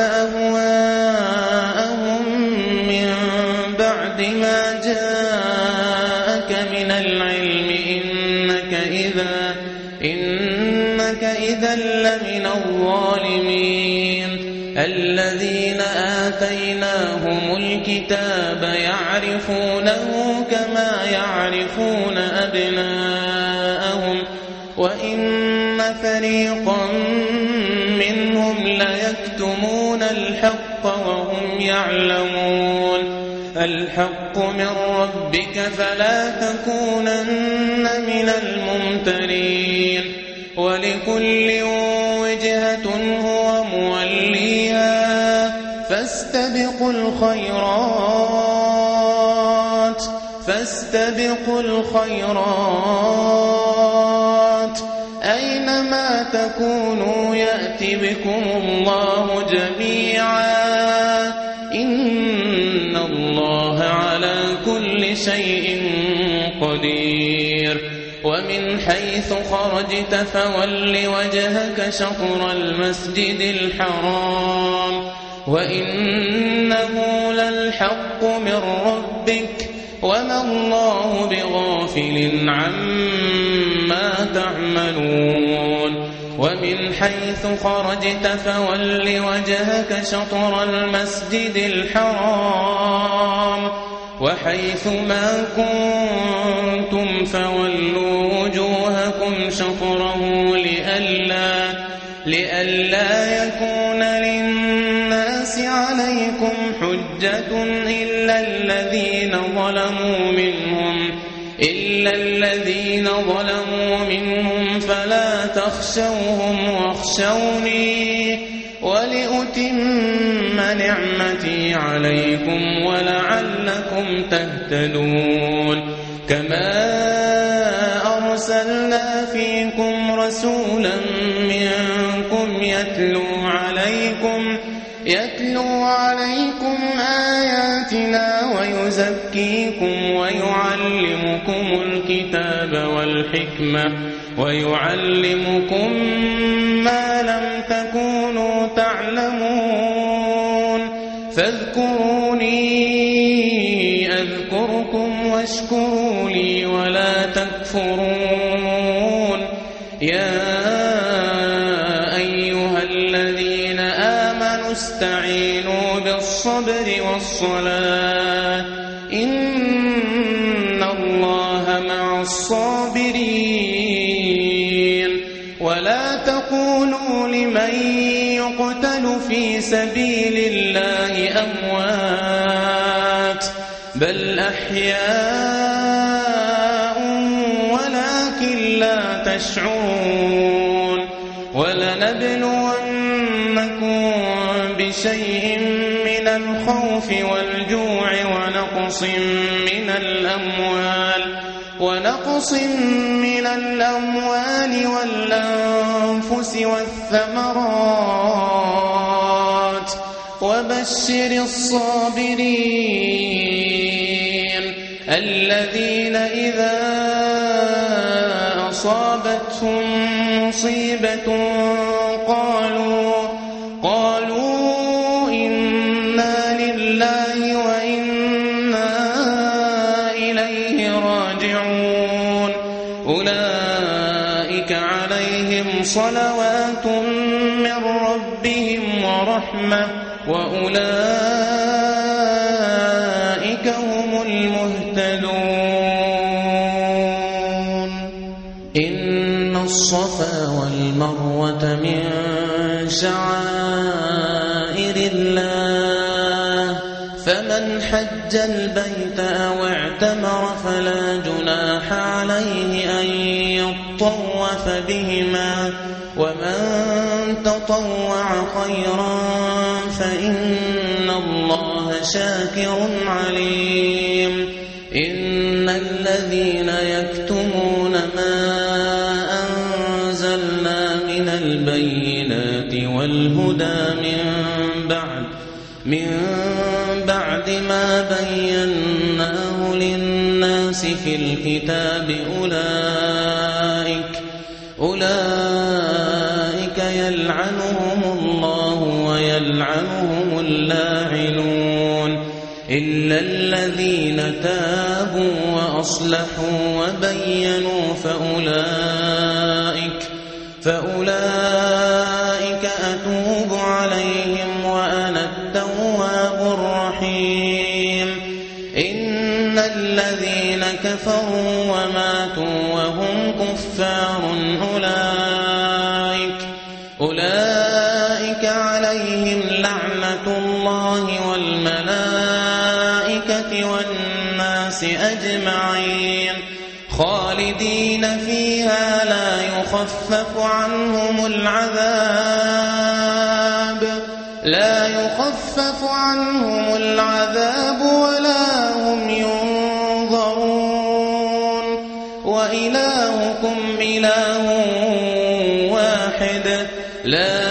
S1: أهواءهم من بعد ما جاءك من العلم إنك إذا إنك إذا لمن الظالمين. الذين آتيناهم الكتاب يعرفونه كما يعرفون أبناءهم وإن فريقا منهم ليكتمون الحق وهم يعلمون. الحق من ربك فلا تكونن من الممترين. ولكل وجهة هو موليها فاستبقوا الخيرات فاستبقوا الخيرات أينما تكونوا يأتي بكم الله جميعا إن الله على كل شيء قدير. ومن حيث خرجت فول وجهك شطر المسجد الحرام وإنه للحق من ربك وما الله بغافل عما تعملون. ومن حيث خرجت فول وجهك شطر المسجد الحرام وحيث ما كنتم فولوا وجوهكم شطره لئلا لئلا يكون الناس عليكم حجة إلا الذين ظلموا منهم إلا الذين ظلموا منهم فلا تخشوهم واخشوني ولأتم نعمتي عليكم ولعلكم تهتدون. كما أرسلنا فيكم رسولا منكم يتلو عليكم يتلو عليكم آياتنا ويزكيكم ويعلمكم الكتاب والحكمة ويعلمكم ما لم تكونوا تعلمون فاذكروني أذكركم واشكروا لي ولا تكفرون. يا أيها الذين آمنوا استعينوا بالصبر والصلاة إن الله مع الصابرين. ولا تقولوا لمن يقتل في سبيل الله أموات بل أحياء ولكن لا تشعرون. ولنبلونكم بشيء من الخوف والجوع ونقص من الأموال ونقص من الأموال والأنفس والثمرات وبشر الصابرين الذين إذا أصابتهم مصيبة قالوا قالوا إنا لله وإنا إليه راجعون. أولئك عليهم صلوات من ربهم ورحمة وأولئك هم المهتدون. إن الصفا والمروة من شعائر الله فمن حج البيت أو اعتمر فلا جناح عليه أن يطوف بهما ومن تطوع خيرا فإن الله شاكر عليم. إن الذين يكتمون ما أنزلنا من البينات والهدى من بعد من بعد ما بيناه للناس في الكتاب أولئك أولئك يلعنهم الله ويلعنهم اللاعنون إلا الذين تابوا وأصلحوا وبينوا فأولئك فأولئك أتوب عليهم وأنا التواب الرحيم. إن الذين كفروا وماتوا وهم كفار أولئك أولئك عليهم لعنة الله والملائكة والناس أجمعين خالدين فيها لا يخفف عنهم العذاب لا يخفف عنهم العذاب ولا هم ينظرون. وإلهكم إله واحد لا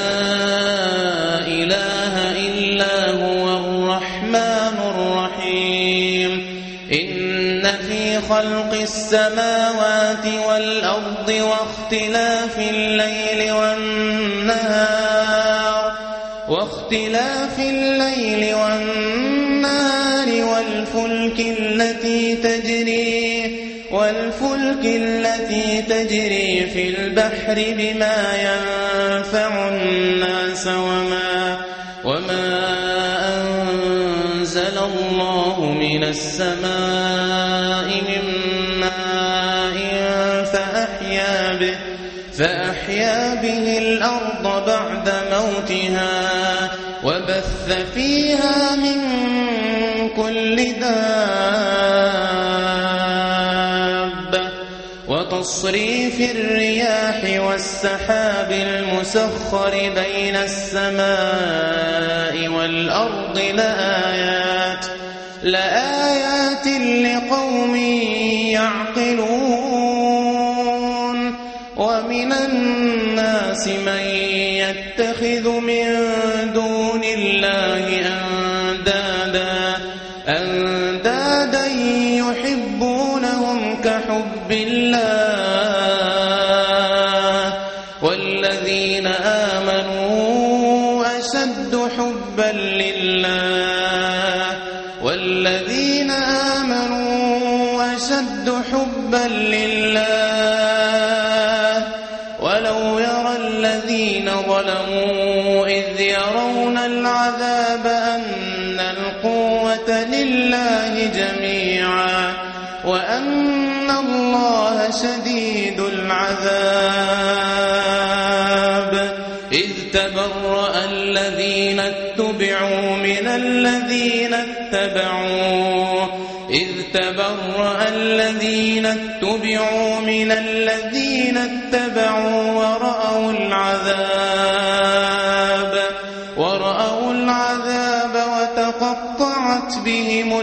S1: إله إلا هو الرحمن الرحيم. إن في خلق السماوات والأرض واختلاف الليل والنهار واختلاف الليل والنهار والفلك التي تجري والفلك التي تجري في البحر بما ينفع الناس وما وما أنزل الله من السماء من ماء فأحيا به فأحيا به الأرض بعد موتها وبث وبث فيها من كل دابة وتصريف الرياح والسحاب المسخر بين السماء والأرض لآيات لآيات لقوم يعقلون ومن الناس من يتخذ من دون الله أندادا أندادا يحبونهم كحب الله والذين آمنوا أشد حبا لله والذين آمنوا أشد حبا لله ولو يرى الذين ظلموا إذ يرون العذاب أن القوة لله جميعا وأن الله شديد العذاب إذ تبرأ الذين اتبعوا من الذين اتبعوا إذ تبرأ الذين اتبعوا من الذين اتبعوا ورأوا العذاب ورأوا العذاب وتقطعت بهم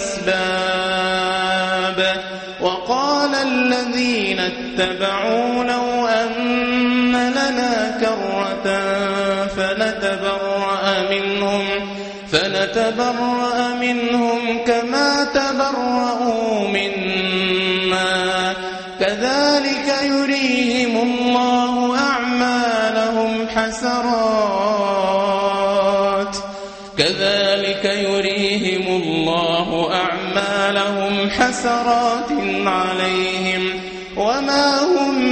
S1: الأسباب وقال الذين اتبعوا لو أن لنا كرة فنتبرأ منهم فنتبرأ منهم كما تبرأوا منا كذلك يريهم الله أعمالهم حسرات كذلك يريهم الله أعمالهم حسرات عليهم وما هم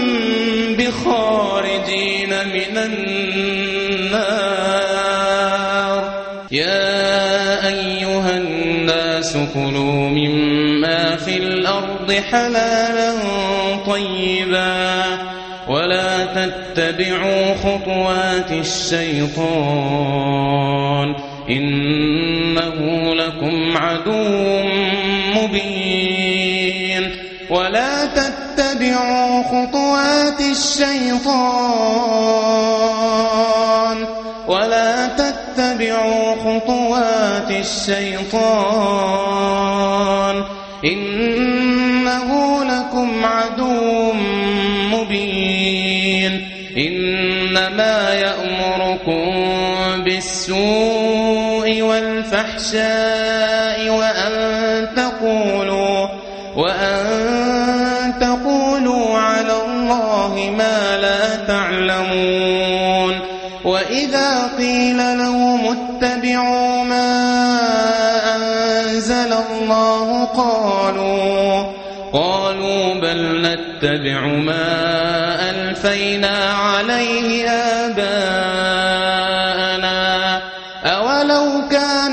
S1: بخارجين من النار يا أيها الناس كلوا مما في الأرض حلالا طيبا ولا تتبعوا خطوات الشيطان إنه لكم عدو مبين ولا تتبعوا خطوات الشيطان ولا تتبعوا خطوات الشيطان إنه لكم عدو مبين إنما يأمركم بالسوء والفحشاء وأن تقولوا وأن تقولوا على الله ما لا تعلمون وإذا قيل لهم اتبعوا ما أنزل الله قالوا قالوا بل نتبع ما ألفينا عليه آباءنا أولو كان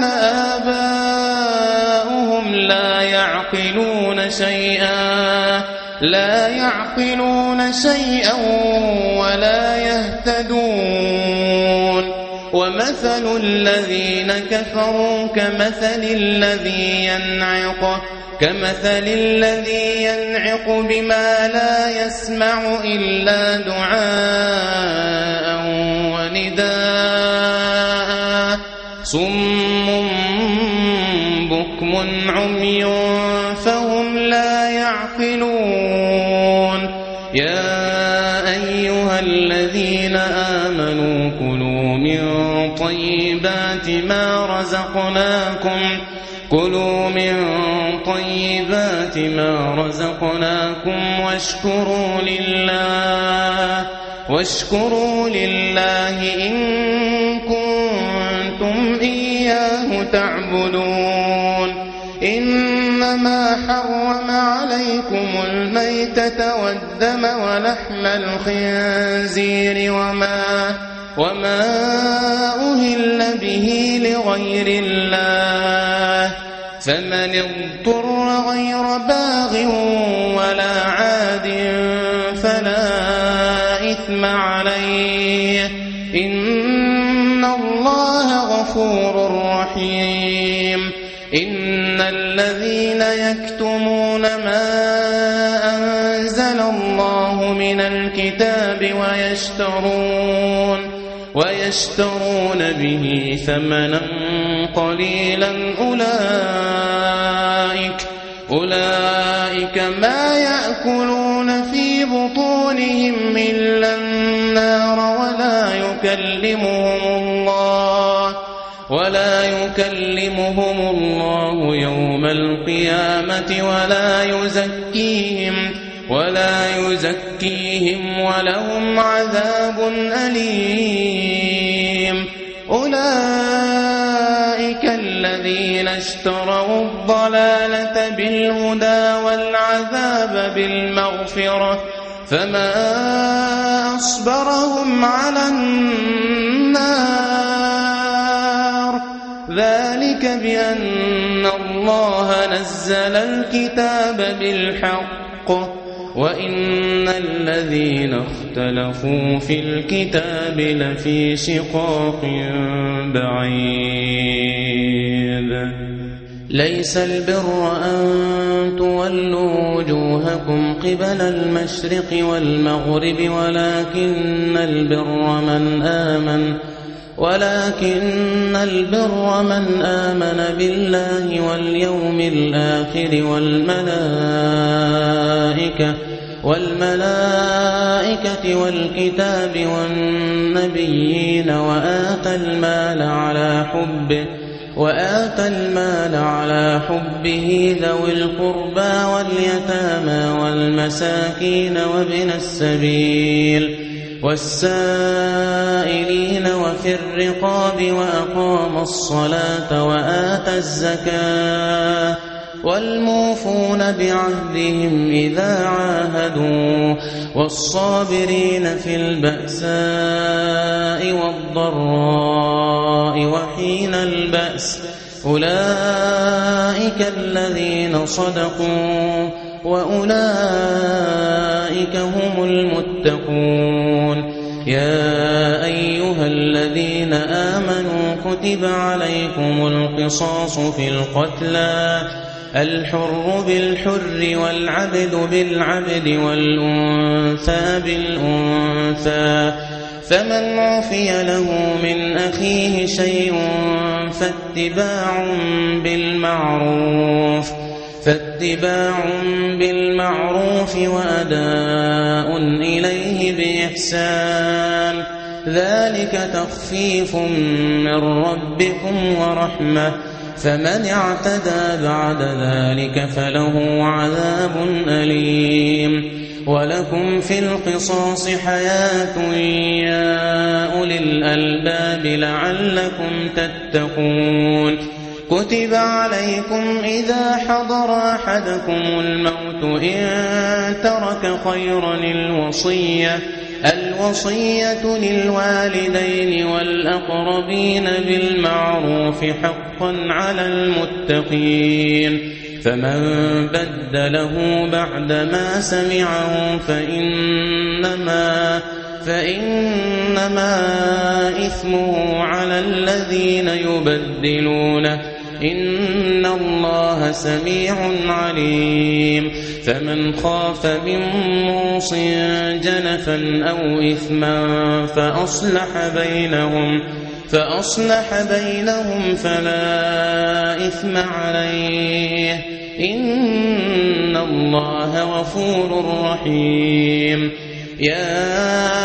S1: آباؤهم لا يعقلون شيئا لا يعقلون شيئا ولا يهتدون ومثل الذين كفروا كمثل الذي ينعق كمثل الذي ينعق بما لا يسمع إلا دعاء ونداء صم بكم عمي فهم لا يعقلون يا أيها الذين آمنوا كلوا من طيبات ما رزقناكم كلوا من طيبات ما رزقناكم واشكروا لله واشكروا لله إن كنتم إياه تعبدون إنما حرم عليكم الميتة والدم ولحم الخنزير وما وما أهل به لغير الله فمن اضطر غير باغ ولا عاد فلا إثم عليه إن الله غفور رحيم إن الذين يكتمون ما أنزل الله من الكتاب ويشترون ويشترون به ثمنا قليلا أولئك أولئك ما يأكلون في بطونهم إلا النار ولا يكلمهم الله ولا يكلمهم الله يوم القيامة ولا يزكيهم ولا يزكيهم ولهم عذاب أليم أولئك الذين اشتروا الضلالة بالهدى والعذاب بالمغفرة فما أصبرهم على النار ذلك بأن الله نزل الكتاب بالحق وإن الذين اختلفوا في الكتاب لفي شقاق بعيد ليس البر أن تولوا وجوهكم قبل المشرق والمغرب ولكن البر من آمن ولكن البر من آمن بالله واليوم الآخر والملائكة والملائكة والكتاب والنبيين وآتى المال على حبه وآتى المال على حبه ذوي القربى واليتامى والمساكين وابن السبيل والسائلين وفي الرقاب وأقام الصلاة وآتى الزكاة والموفون بعهدهم إذا عاهدوا والصابرين في البأساء والضراء وحين البأس أولئك الذين صدقوا وأولئك هم المتقون يا أيها الذين آمنوا كتب عليكم القصاص في القتلى الحر بالحر والعبد بالعبد والأنثى بالأنثى فمن عفي له من أخيه شيء فاتباع بالمعروف فاتباع بالمعروف وأداء إليه بإحسان ذلك تخفيف من ربكم ورحمة فمن اعتدى بعد ذلك فله عذاب أليم ولكم في القصاص حياة يا أولي الألباب لعلكم تتقون كتب عليكم إذا حضر أحدكم الموت إن ترك خيرا الوصية الوصية للوالدين والأقربين بالمعروف حقا على المتقين فمن بدله بعدما سمعه فإنما فإنما إثمه على الذين يبدلونه إن الله سميع عليم فمن خاف من موص جنفا أو إثما فأصلح بينهم فأصلح بينهم فلا إثم عليه إن الله غفور رحيم يا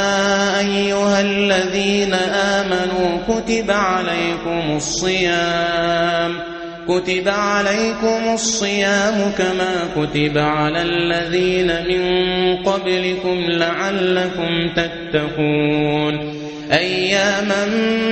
S1: أيها الذين آمنوا كتب عليكم الصيام كتب عليكم الصيام كما كتب على الذين من قبلكم لعلكم تتقون أياما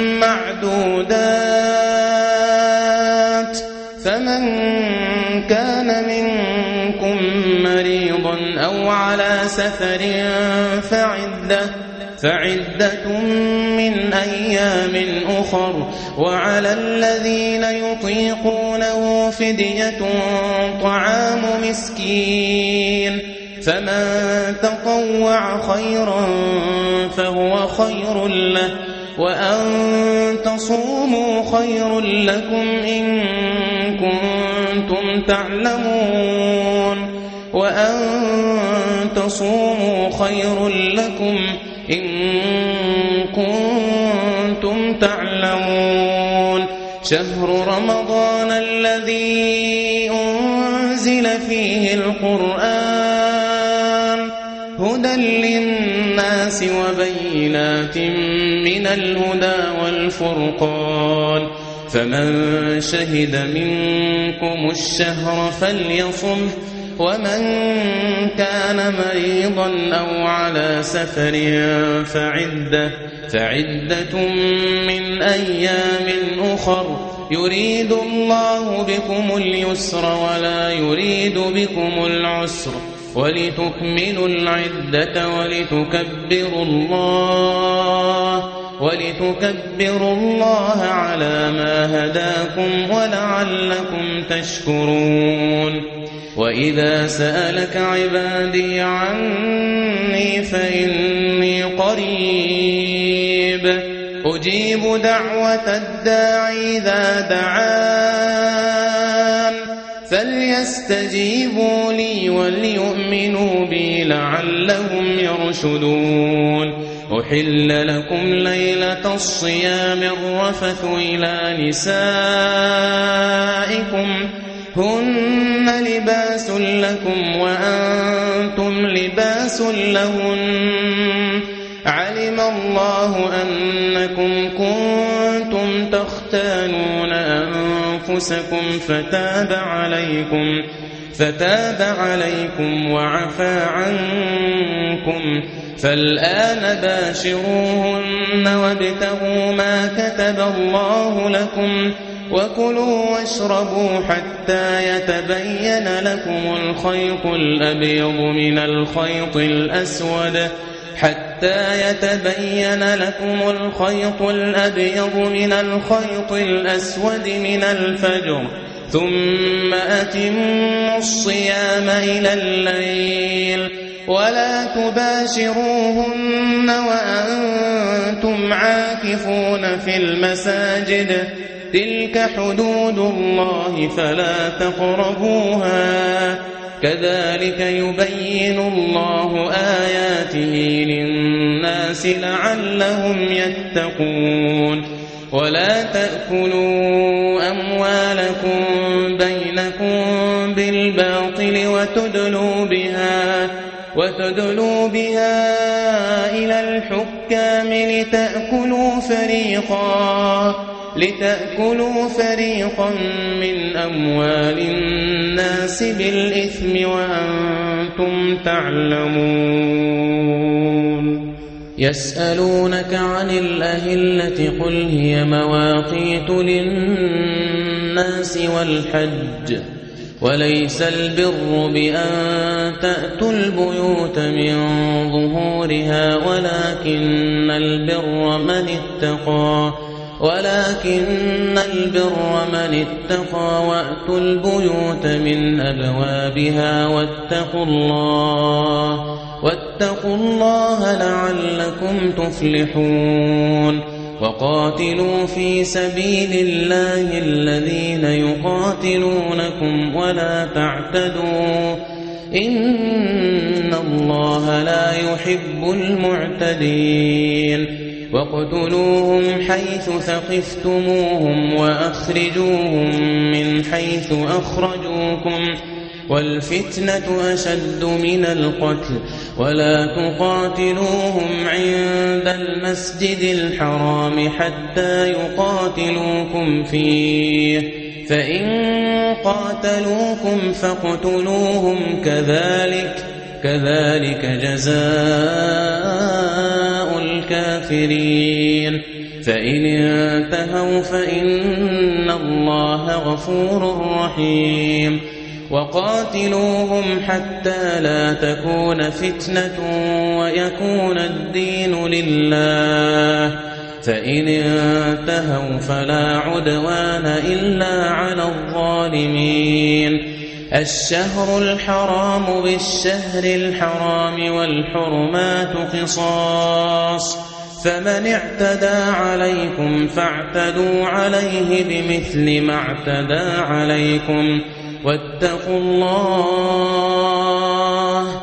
S1: معدودات فمن كان منكم مريضا أو على سفر فعدة فعدة من أيام أخر وعلى الذين يطيقونه فدية طعام مسكين فمن تطوع خيرا فهو خير له وأن تصوموا خير لكم إن كنتم تعلمون وأن تصوموا خير لكم إن كنتم تعلمون شهر رمضان الذي أنزل فيه القرآن هدى للناس وبينات من الهدى والفرقان فمن شهد منكم الشهر فليصمه ومن كان مريضا أو على سفر فعدة, فعدة من أيام أخر يريد الله بكم اليسر ولا يريد بكم العسر ولتكملوا العدة ولتكبروا الله ولتكبروا الله على ما هداكم ولعلكم تشكرون وإذا سألك عبادي عني فإني قريب أجيب دعوة الداعي إذا دعان فليستجيبوا لي وليؤمنوا بي لعلهم يرشدون أحل لكم ليلة الصيام الرفث إلى نسائكم هن لباس لكم وأنتم لباس لهن علم الله أنكم كنتم تختانون أنفسكم فتاب عليكم فتاب عليكم وعفى عنكم فالآن باشروهن وابتغوا ما كتب الله لكم وكلوا واشربوا حتى يتبين لكم الخيط الأبيض من الخيط الأسود حتى يتبين لكم الخيط الأبيض من الخيط الأسود من الفجر ثم أتموا الصيام إلى الليل ولا تباشروهن وأنتم عاكفون في المساجد تلك حدود الله فلا تقربوها كذلك يبين الله آياته للناس لعلهم يتقون ولا تأكلوا أموالكم بينكم بالباطل وتدلوا بها وتدلوا بها إلى الحكام لتأكلوا فريقا لتأكلوا فريقا من أموال الناس بالإثم وأنتم تعلمون يسألونك عن الأهلة قل هي مواقيت للناس والحج وليس البر بأن تأتوا البيوت من ظهورها ولكن البر من اتقى ولكن البر من اتقى وأتوا البيوت من أبوابها واتقوا الله واتقوا الله لعلكم تفلحون وقاتلوا في سبيل الله الذين يقاتلونكم ولا تعتدوا إن الله لا يحب المعتدين واقتلوهم حيث ثقفتموهم وأخرجوهم من حيث أخرجوكم والفتنة أشد من القتل ولا تقاتلوهم عند المسجد الحرام حتى يقاتلوكم فيه فإن قاتلوكم فاقتلوهم كذلك كذلك جزاء الكافرين فإن انتهوا فإن الله غفور رحيم وقاتلوهم حتى لا تكون فتنة ويكون الدين لله فإن انتهوا فلا عدوان إلا على الظالمين الشهر الحرام بالشهر الحرام والحرمات قصاص فمن اعتدى عليكم فاعتدوا عليه بمثل ما اعتدى عليكم واتقوا الله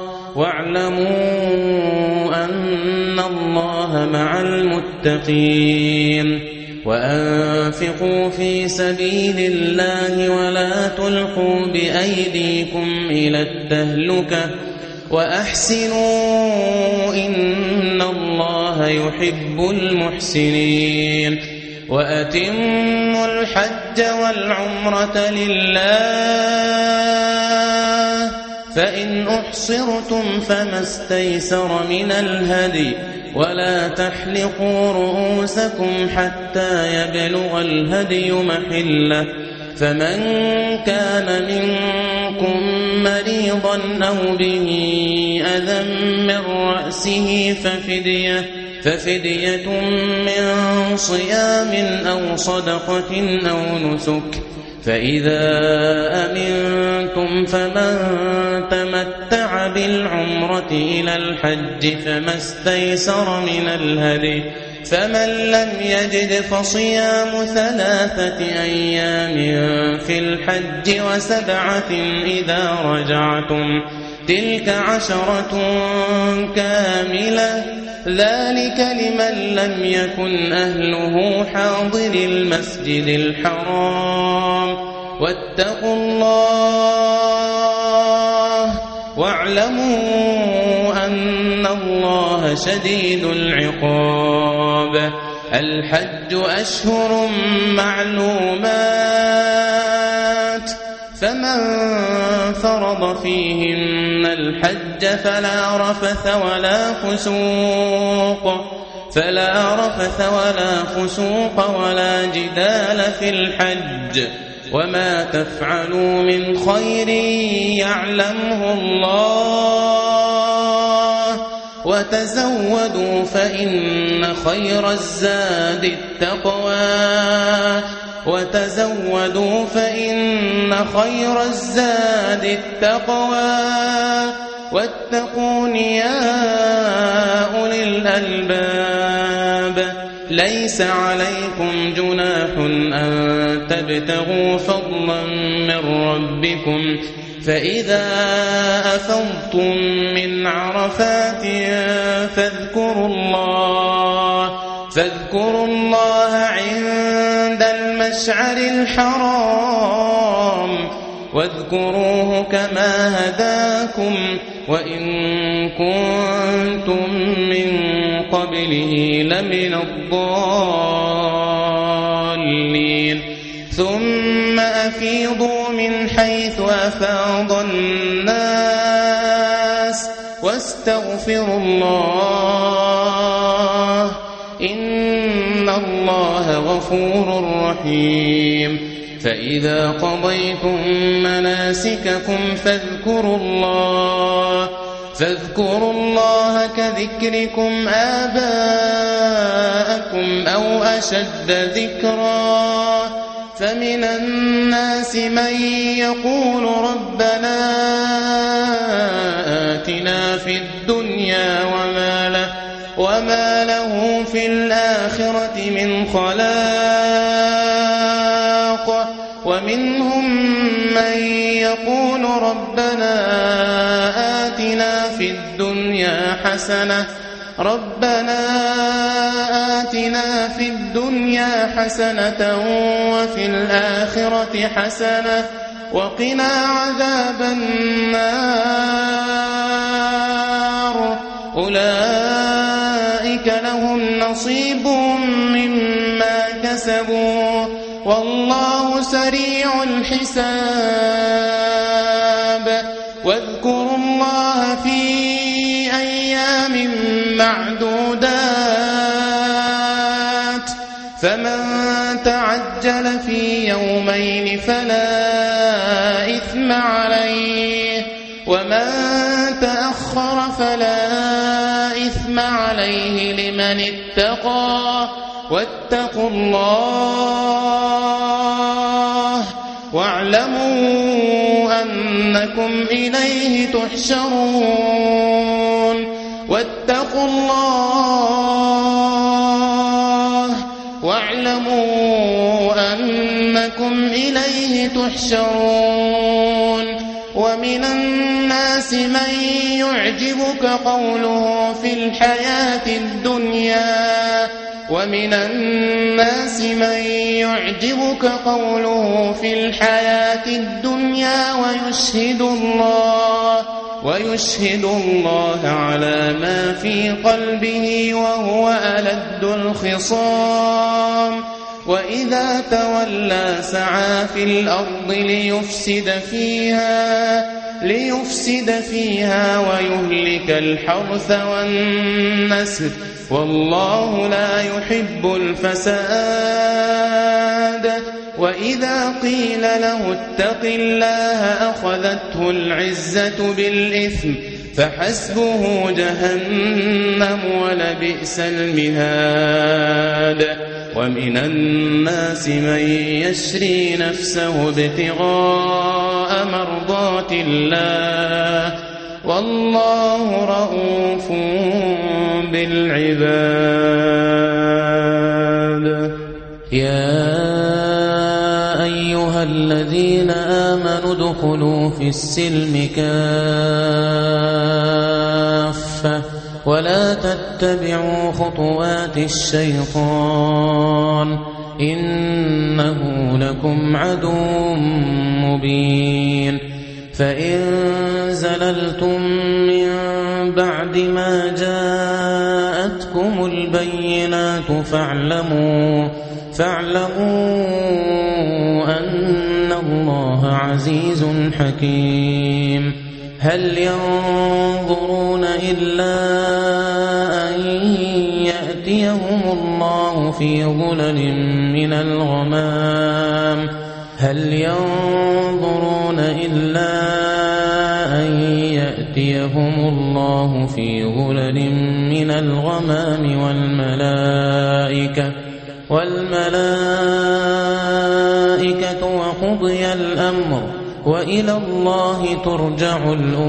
S1: واعلموا أن الله مع المتقين وأنفقوا في سبيل الله ولا تلقوا بأيديكم إلى التهلكة وأحسنوا إن الله يحب المحسنين وأتموا الحج والعمرة لله فإن أحصرتم فما استيسر من الهدي ولا تحلقوا رؤوسكم حتى يبلغ الهدي محله فمن كان منكم مريضا أو به أذى من رأسه ففدية, ففدية من صيام أو صدقة أو نسك فإذا أمنتم فمن تمتع بالعمرة إلى الحج فما استيسر من الهدي فمن لم يجد فصيام ثلاثة أيام في الحج وسبعة إذا رجعتم تلك عشرة كاملة ذلك لمن لم يكن أهله حاضر المسجد الحرام واتقوا الله واعلموا أن الله شديد العقاب الحج أشهر معلومات فمن فرض فيهن الحج فلا رفث ولا فسوق فلا رفث ولا فسوق ولا جدال في الحج وما تفعلوا من خير يعلمه الله وتزودوا فإن خير الزاد التقوى وتزودوا فإن خير الزاد التقوى واتقون يا أولي الألباب ليس عليكم جناح أن تبتغوا فضلا من ربكم فإذا أفضتم من عرفات فاذكروا الله فاذكروا الله عند المشعر الحرام واذكروه كما هداكم وإن كنتم من قبله لمن الضالين ثم أفيضوا من حيث أفاض الناس واستغفروا الله إن الله غفور رحيم فإذا قضيتم مناسككم فاذكروا الله فاذكروا الله كذكركم آباءكم أو أشد ذكرا فمن الناس من يقول ربنا آتنا في الدنيا وما له, وما له في الآخرة من خلاق ومنهم من يقول ربنا آتنا في الدنيا حسنة ربنا آتنا في الدنيا حسنة وفي الآخرة حسنة وقنا عذاب النار أولئك لهم نصيب مما كسبوا والله سريع الحساب واذكروا الله في أيام معدودات فمن تعجل في يومين فلا إثم عليه ومن تأخر فلا إثم عليه لمن اتقى واتقوا الله واعلموا أنكم إليه تحشرون واتقوا الله أنكم إليه تحشرون ومن الناس من يعجبك قوله في الحياة الدنيا ومن الناس من يعجبك قوله في الحياة الدنيا ويشهد الله ويشهد الله على ما في قلبه وهو ألد الخصام وإذا تولى سعى في الأرض ليفسد فيها ليفسد فيها ويهلك الحرث والنسل والله لا يحب الفساد وإذا قيل له اتق الله أخذته العزة بالإثم فحسبه جهنم ولبئس المهاد ومن الناس من يشري نفسه ابتغاء مرضات الله والله رؤوف بالعباد
S2: يا أيها الذين آمنوا ادخلوا في السلم كافة ولا تتبعوا خطوات الشيطان إنه لكم عدو مبين فإن زللتم من بعد ما جاءتكم البينات فاعلموا فاعلموا أن الله عزيز حكيم هل ينظرون إلا أن يأتيهم الله في ظلل من الغمام هل ينظرون إلا أن يأتيهم الله في ظلل من الغمام والملائكة والملائكة وقضي الأمر وإلى الله ترجع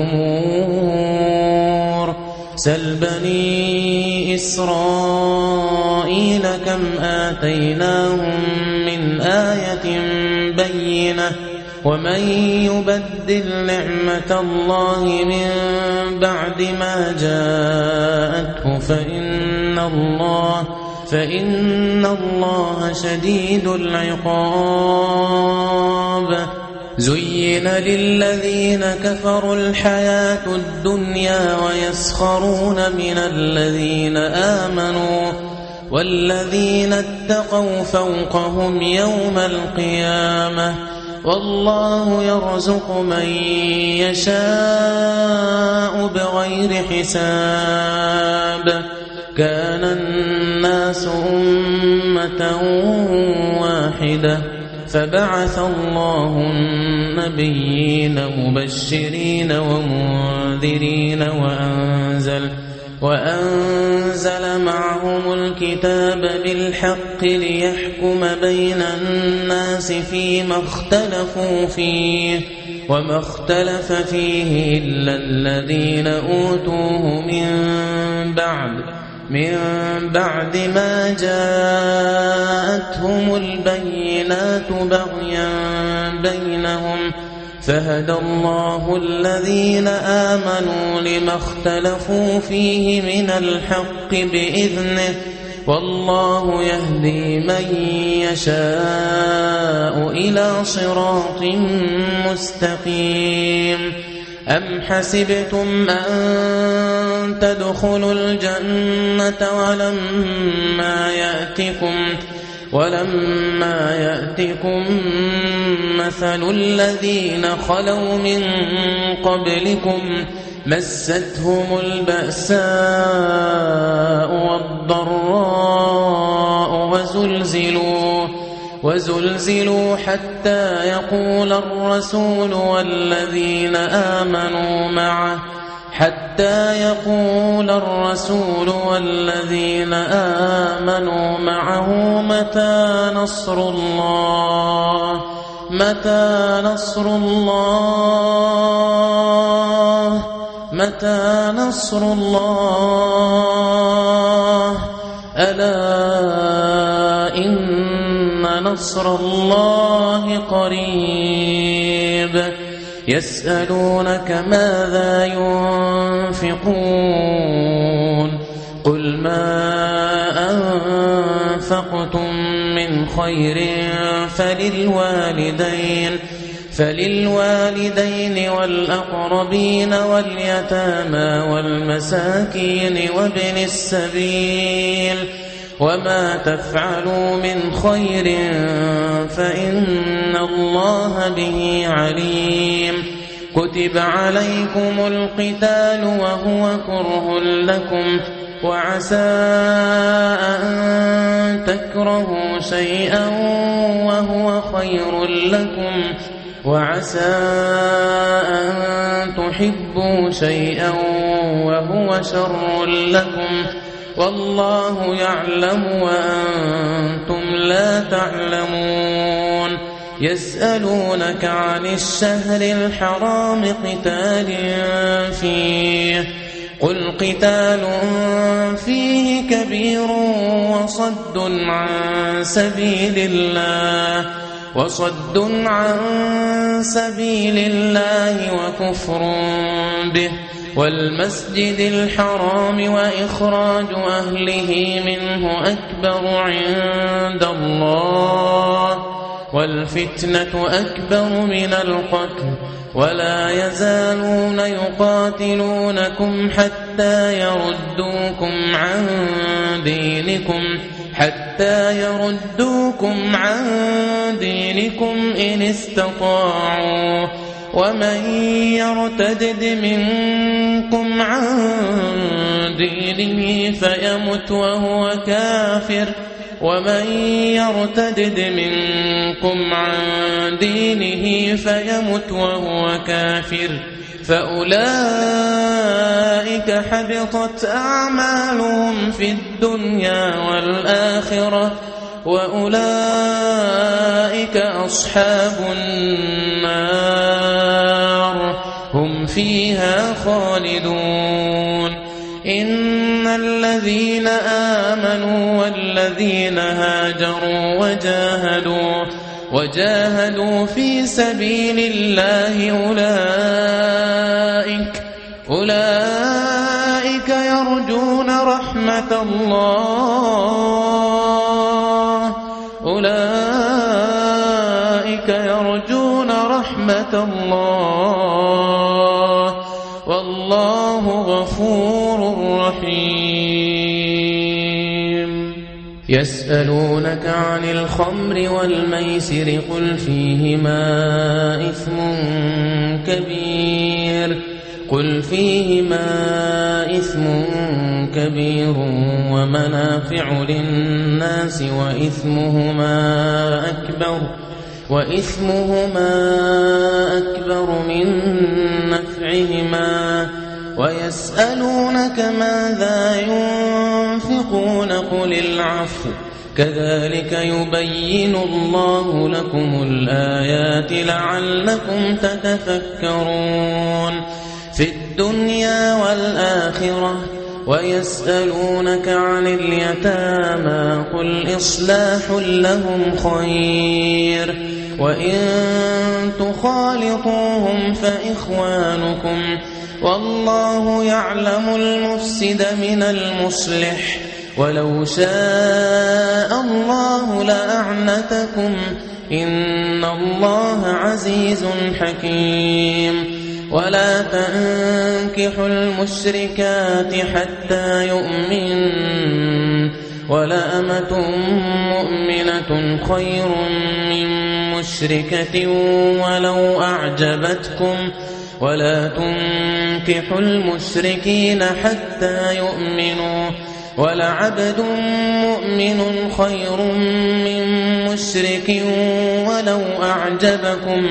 S2: الأمور سل بني إسرائيل كم آتيناهم من آية بينة ومن يبدل نعمة الله من بعد ما جاءته فإن الله فإن الله شديد العقاب زين للذين كفروا الحياة الدنيا ويسخرون من الذين آمنوا والذين اتقوا فوقهم يوم القيامة والله يرزق من يشاء بغير حساب كان الناس أمة واحدة فبعث الله النبيين مبشرين ومنذرين وأنزل وأنزل معهم الكتاب بالحق ليحكم بين الناس فيما اختلفوا فيه وما اختلف فيه إلا الذين أوتوه من بعد من بعد ما جاءتهم البينات بغيا بينهم فهدى الله الذين آمنوا لما اختلفوا فيه من الحق بإذنه والله يهدي من يشاء إلى صراط مستقيم أم حسبتم أن تدخلوا الجنة ولما يأتكم ولما يأتكم مثل الذين خلوا من قبلكم مستهم البأساء والضراء وزلزلوا وزلزلوا حتى يقول الرسول والذين آمنوا معه حتى يقول الرسول والذين آمنوا معه متى نصر الله متى نصر الله متى نصر الله ألا إن نصر الله قريب يسألونك ماذا ينفقون قل ما أنفقتم من خير فللوالدين فللوالدين والأقربين واليتامى والمساكين وابن السبيل وما تفعلوا من خير فإن الله به عليم كتب عليكم القتال وهو كره لكم وعسى أن تكرهوا شيئا وهو خير لكم وعسى أن تحبوا شيئا وهو شر لكم والله يعلم وأنتم لا تعلمون يسألونك عن الشهر الحرام قتال فيه قل قتال فيه كبير وصد عن سبيل الله وصد عن سبيل الله وكفر به والمسجد الحرام وإخراج أهله منه أكبر عند الله والفتنة أكبر من القتل ولا يزالون يقاتلونكم حتى يردوكم عن دينكم حتى يردوكم عن دينكم إن استطاعوا ومن يرتدد منكم عن دينه فيمت وهو كافر ومن يرتدد منكم عن دينه فيمت وهو كافر فأولئك حبطت أعمالهم في الدنيا والآخرة وأولئك أصحاب النار هم فيها خالدون إن الذين آمنوا والذين هاجروا وجاهدوا وجاهدوا في سبيل الله أولئك أولئك يرجون رحمة الله أولئك يرجون رحمة الله والله غفور رحيم يسألونك عن الخمر والميسر قل فيهما إثم كبير قل فيهما إثم كبير ومنافع للناس وإثمهما أكبر وإثمهما أكبر من نفعهما ويسألونك ماذا ينفقون قل العفو كذلك يبين الله لكم الآيات لعلكم تتفكرون في الدنيا والآخرة ويسألونك عن اليتامى قل إصلاح لهم خير وإن تخالطوهم فإخوانكم والله يعلم المفسد من المصلح ولو شاء الله لأعنتكم إن الله عزيز حكيم ولا تنكحوا المشركات حتى يؤمن ولأمة مؤمنة خير من مشركة ولو أعجبتكم ولا تنكحوا المشركين حتى يؤمنوا ولعبد مؤمن خير من مشرك ولو أعجبكم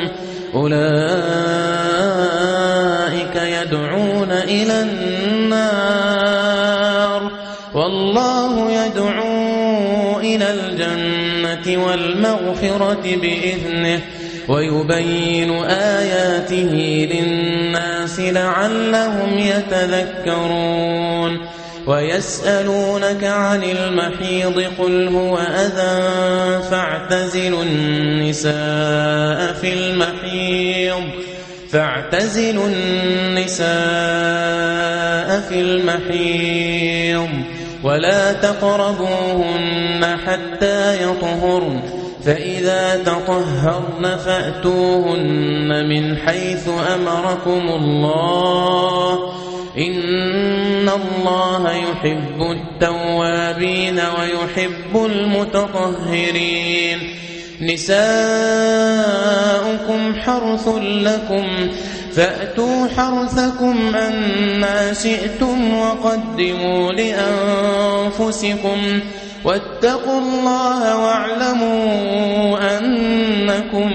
S2: أولئك يدعون إلى النار والله يدعو إلى الجنة والمغفرة بإذنه ويبين آياته للناس لعلهم يتذكرون ويسألونك عن المحيض قل هو أذى فاعتزلوا النساء في المحيض فاعتزلوا النساء في المحيض ولا تقربوهن حتى يطهرن فإذا تطهرن فأتوهن من حيث أمركم الله إن الله يحب التوابين ويحب المتطهرين نساؤكم حرث لكم فأتوا حرثكم أنى شئتم وقدموا لأنفسكم واتقوا الله واعلموا أنكم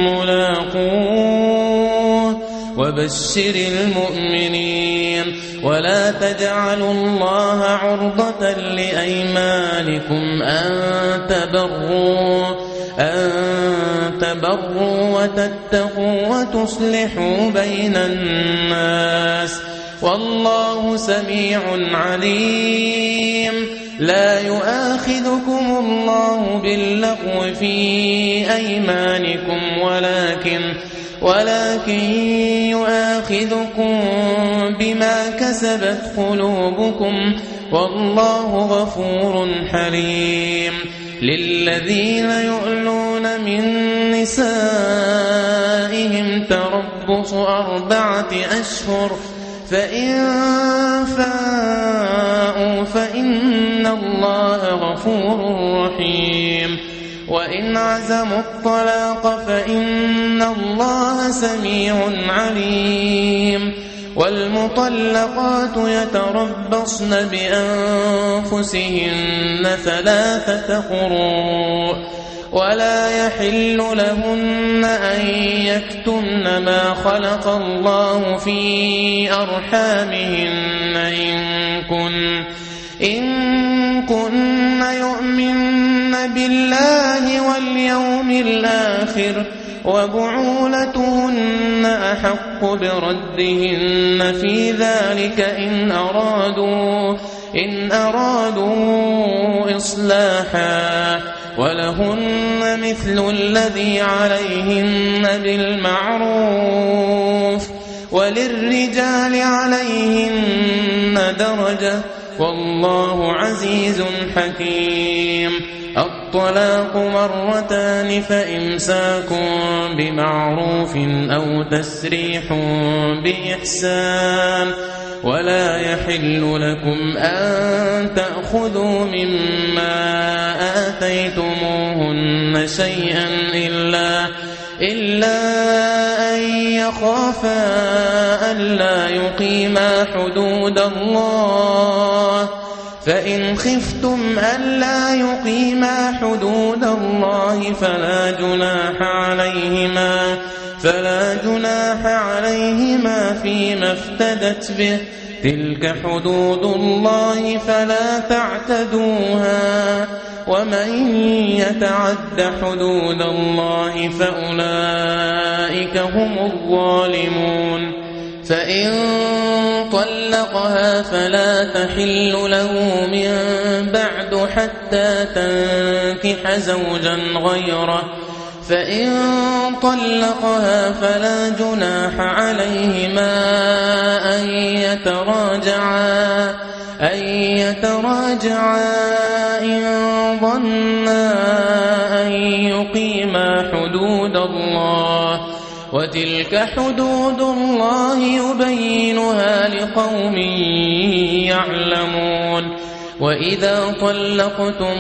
S2: ملاقوه وبشر المؤمنين ولا تجعلوا الله عرضة لأيمانكم أن تبروا أن تبروا وتتقوا وتصلحوا بين الناس والله سميع عليم لا يؤاخذكم الله باللغو في أيمانكم ولكن ولكن يؤاخذكم بما كسبت قلوبكم والله غفور حليم للذين يؤلون من نسائهم تربص أربعة أشهر فإن فاءوا فإن الله غفور رحيم وإن عزموا الطلاق فإن الله سميع عليم والمطلقات يتربصن بأنفسهن ثلاثة قروء ولا يحل لهن أن يكتمن ما خلق الله في أرحامهن إن كن إن كن يؤمن بالله واليوم الآخر وبعولتهن أحق بردهن في ذلك إن أرادوا إن أرادوا إصلاحا ولهن مثل الذي عليهن بالمعروف وللرجال عليهن درجة والله عزيز حكيم الطلاق مرتان فإمساك بمعروف أو تسريح بإحسان ولا يحل لكم أن تأخذوا مما آتيتموهن شيئا إلا إلا أن يخافا ألا يقيما حدود الله فإن خفتم ألا يقيما حدود الله فلا جناح عليهما فلا جناح عليهما فيما افتدت به تلك حدود الله فلا تعتدوها ومن يتعد حدود الله فأولئك هم الظالمون فإن طلقها فلا تحل له من بعد حتى تنكح زوجا غيره فإن طلقها فلا جناح عليهما أن يتراجعا أن يتراجعا إن ظنا أن يقيما حدود الله وتلك حدود الله يبينها لقوم يعلمون وإذا طلقتم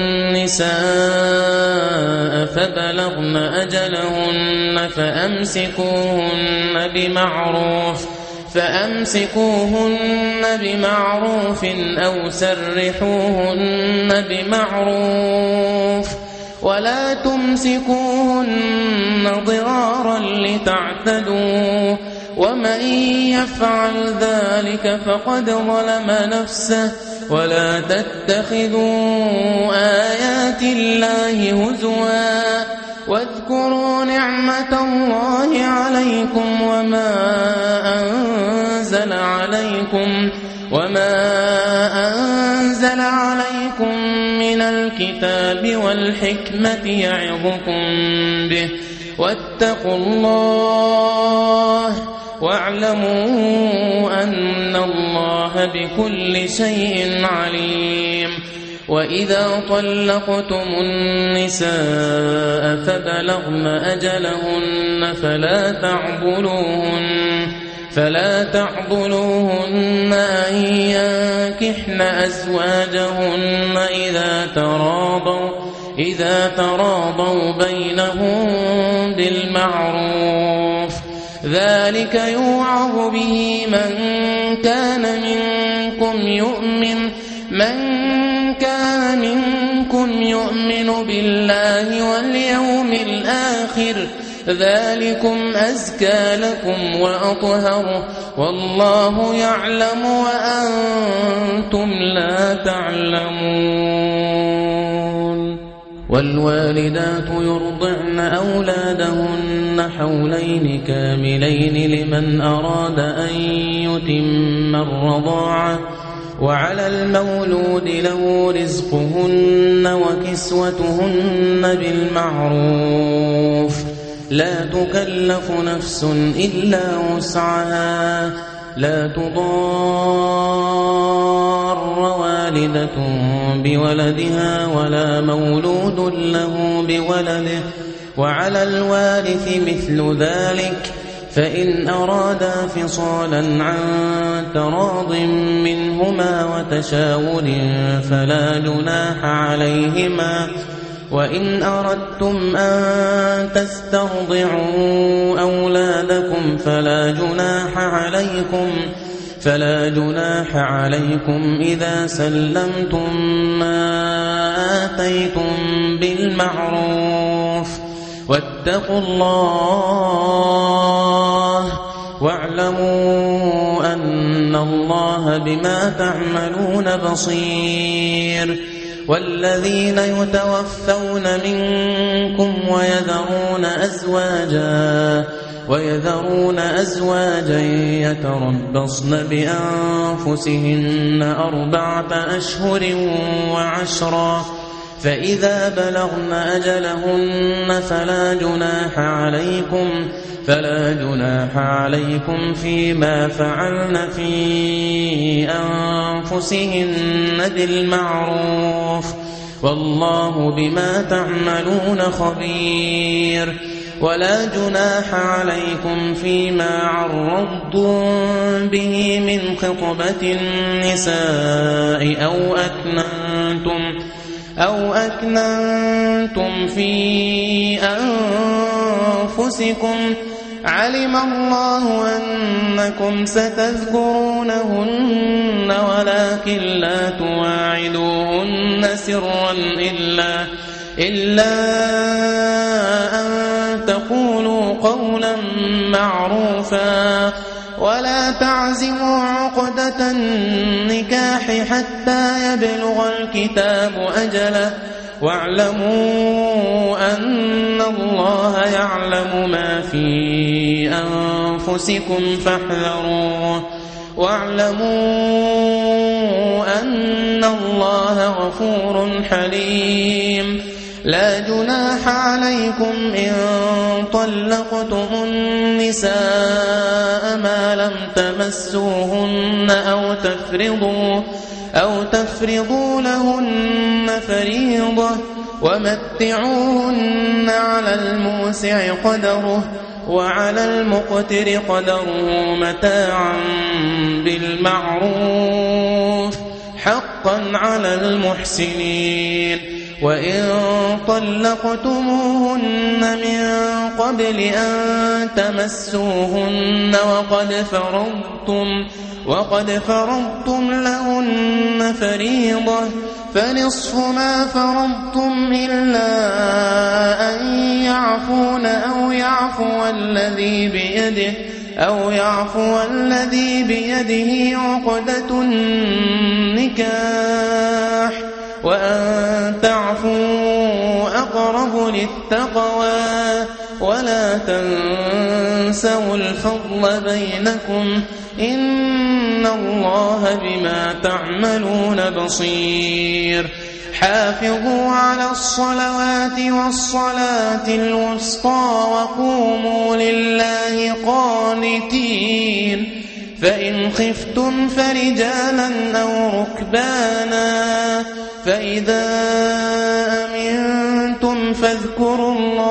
S2: النساء فبلغن أجلهن فأمسكوهن بمعروف فأمسكوهن بمعروف أو سرحوهن بمعروف ولا تمسكوهن ضرارا لتعتدوا ومن يفعل ذلك فقد ظلم نفسه ولا تتخذوا آيات الله هزوا واذكروا نعمة الله عليكم وما أنزل عليكم وما نزل عليكم من الكتاب والحكمة يعظكم به واتقوا الله واعلموا أن الله بكل شيء عليم. وإذا طلقتم النساء فبلغن أجلهن فلا تعضلوهن فلا تعضلوهن أن ينكحن أزواجهن إذا تراضوا إذا تراضوا بينهم بالمعروف ذلك يوعظ به من كان منكم يؤمن من كان منكم يؤمن بالله واليوم الآخر ذلكم أزكى لكم وأطهر والله يعلم وأنتم لا تعلمون. والوالدات يرضعن أولادهن حولين كاملين لمن أراد أن يتم الرضاعة وعلى المولود له رزقهن وكسوتهن بالمعروف لا تكلف نفس إلا وسعها لا تضار والدة بولدها ولا مولود له بولده وعلى الوارث مثل ذلك فإن أرادا فصالا عن تراض منهما وتشاور فلا جناح عليهما. وإن أردتم أن تسترضعوا أولادكم فلا جناح عليكم فلا جناح عليكم إذا سلمتم ما آتيتم بالمعروف واتقوا الله واعلموا أن الله بما تعملون بصير. والذين يتوفون منكم ويذرون أزواجا ويذرون أزواجا يتربصن بأنفسهن أربعة أشهر وعشرا فإذا بلغن أجلهن فلا جناح عليكم فلا جناح عليكم فيما فعلن في أنفسهن بالمعروف والله بما تعملون خبير. ولا جناح عليكم فيما عرضتم به من خطبة النساء أو أكننتم أو أكننتم في أنفسكم علم الله أنكم ستذكرونهن ولكن لا تواعدوهن سرا إلا إلا أن تقولوا قولا معروفا ولا تعزموا عقدة النكاح حتى يبلغ الكتاب أجله واعلموا أن الله يعلم ما في أنفسكم فاحذروه واعلموا أن الله غفور حليم. لا جناح عليكم إن طلقتم النساء ما لم تمسوهن أو تفرضوا أو تفرضوا لهن فريضة ومتعوهن على الموسع قدره وعلى المقتر قدره متاعا بالمعروف حقا على المحسنين. وإن طلقتموهن من قبل أن تمسوهن وقد فرضتم وقد فرضتم لهن فريضة فنصف ما فرضتم إلا أن يعفون أو يعفو الذي بيده أو يعفو الذي بيده عقدة النكاح وأن تعفوا أقرب للتقوى ولا تنسوا الفضل بينكم إن إن الله بما تعملون بصير حافظوا على الصلوات والصلاة الوسطى وقوموا لله قانتين فإن خفتم فرجالا أو ركبانا فإذا أمنتم فاذكروا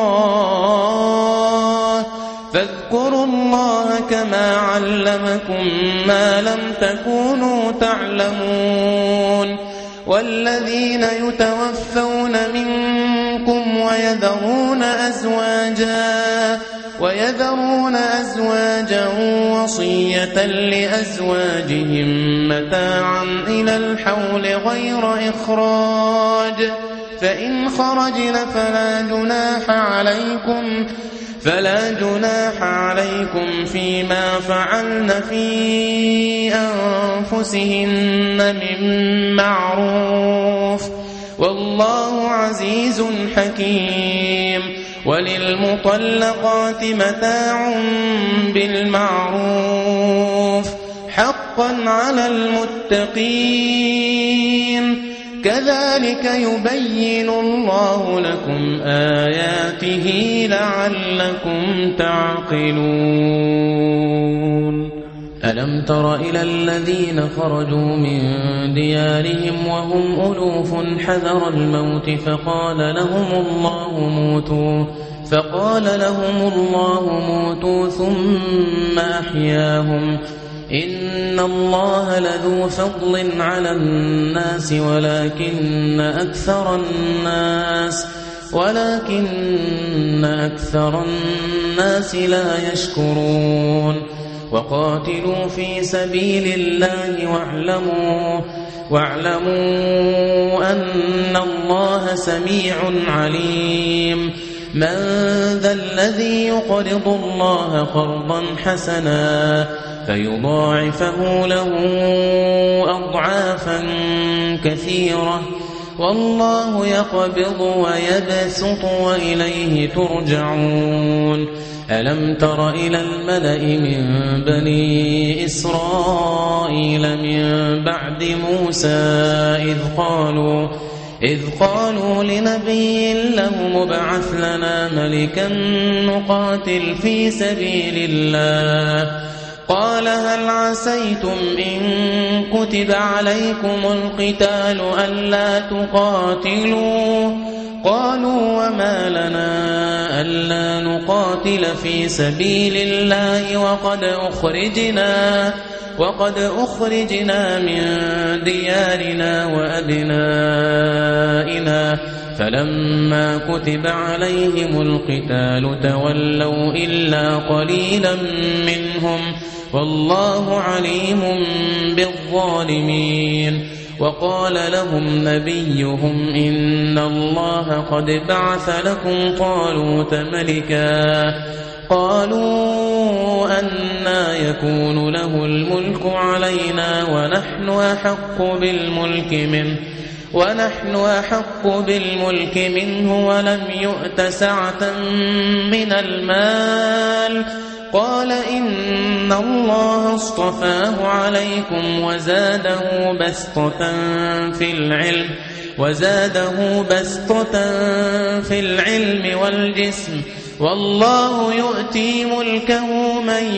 S2: الله فاذكروا الله كما علمكم ما لم تكونوا تعلمون والذين يتوفون منكم ويذرون أزواجا ويذرون أزواجا وصية لأزواجهم متاعا إلى الحول غير إخراج فإن خرجن فلا جناح عليكم فلا جناح عليكم فيما فعلن في أنفسهن من معروف والله عزيز حكيم وللمطلقات متاع بالمعروف حقا على المتقين كذلك يبين الله لكم آياته لعلكم تعقلون ألم تر إلى الذين خرجوا من ديارهم وهم ألوف حذر الموت فقال لهم الله موتوا فقال لهم الله موتوا ثم أحياهم إن الله لذو فضل على الناس ولكن أكثر الناس ولكن أكثر الناس لا يشكرون وقاتلوا في سبيل الله واعلموا واعلموا أن الله سميع عليم من ذا الذي يقرض الله قرضا حسنا فيضاعفه له أضعافا كثيرة والله يقبض ويبسط وإليه ترجعون ألم تر إلى الملأ من بني إسرائيل من بعد موسى إذ قالوا إذ قالوا لنبي له مبعث لنا ملكا نقاتل في سبيل الله قال هل عسيتم إن كتب عليكم القتال ألا تقاتلوا قالوا وما لنا ألا نقاتل في سبيل الله وقد أخرجنا وقد أخرجنا من ديارنا وأبنائنا فلما كتب عليهم القتال تولوا إلا قليلا منهم والله عليم بالظالمين وقال لهم نبيهم إن الله قد بعث لكم طالوت ملكا قالوا أنى يكون له الملك علينا ونحن أحق بالملك منه ونحن أحق بالملك منه ولم يؤت سعة من المال قال إن الله اصطفاه عليكم وزاده بسطة في العلم وزاده بسطة في العلم والجسم والله يؤتي ملكه من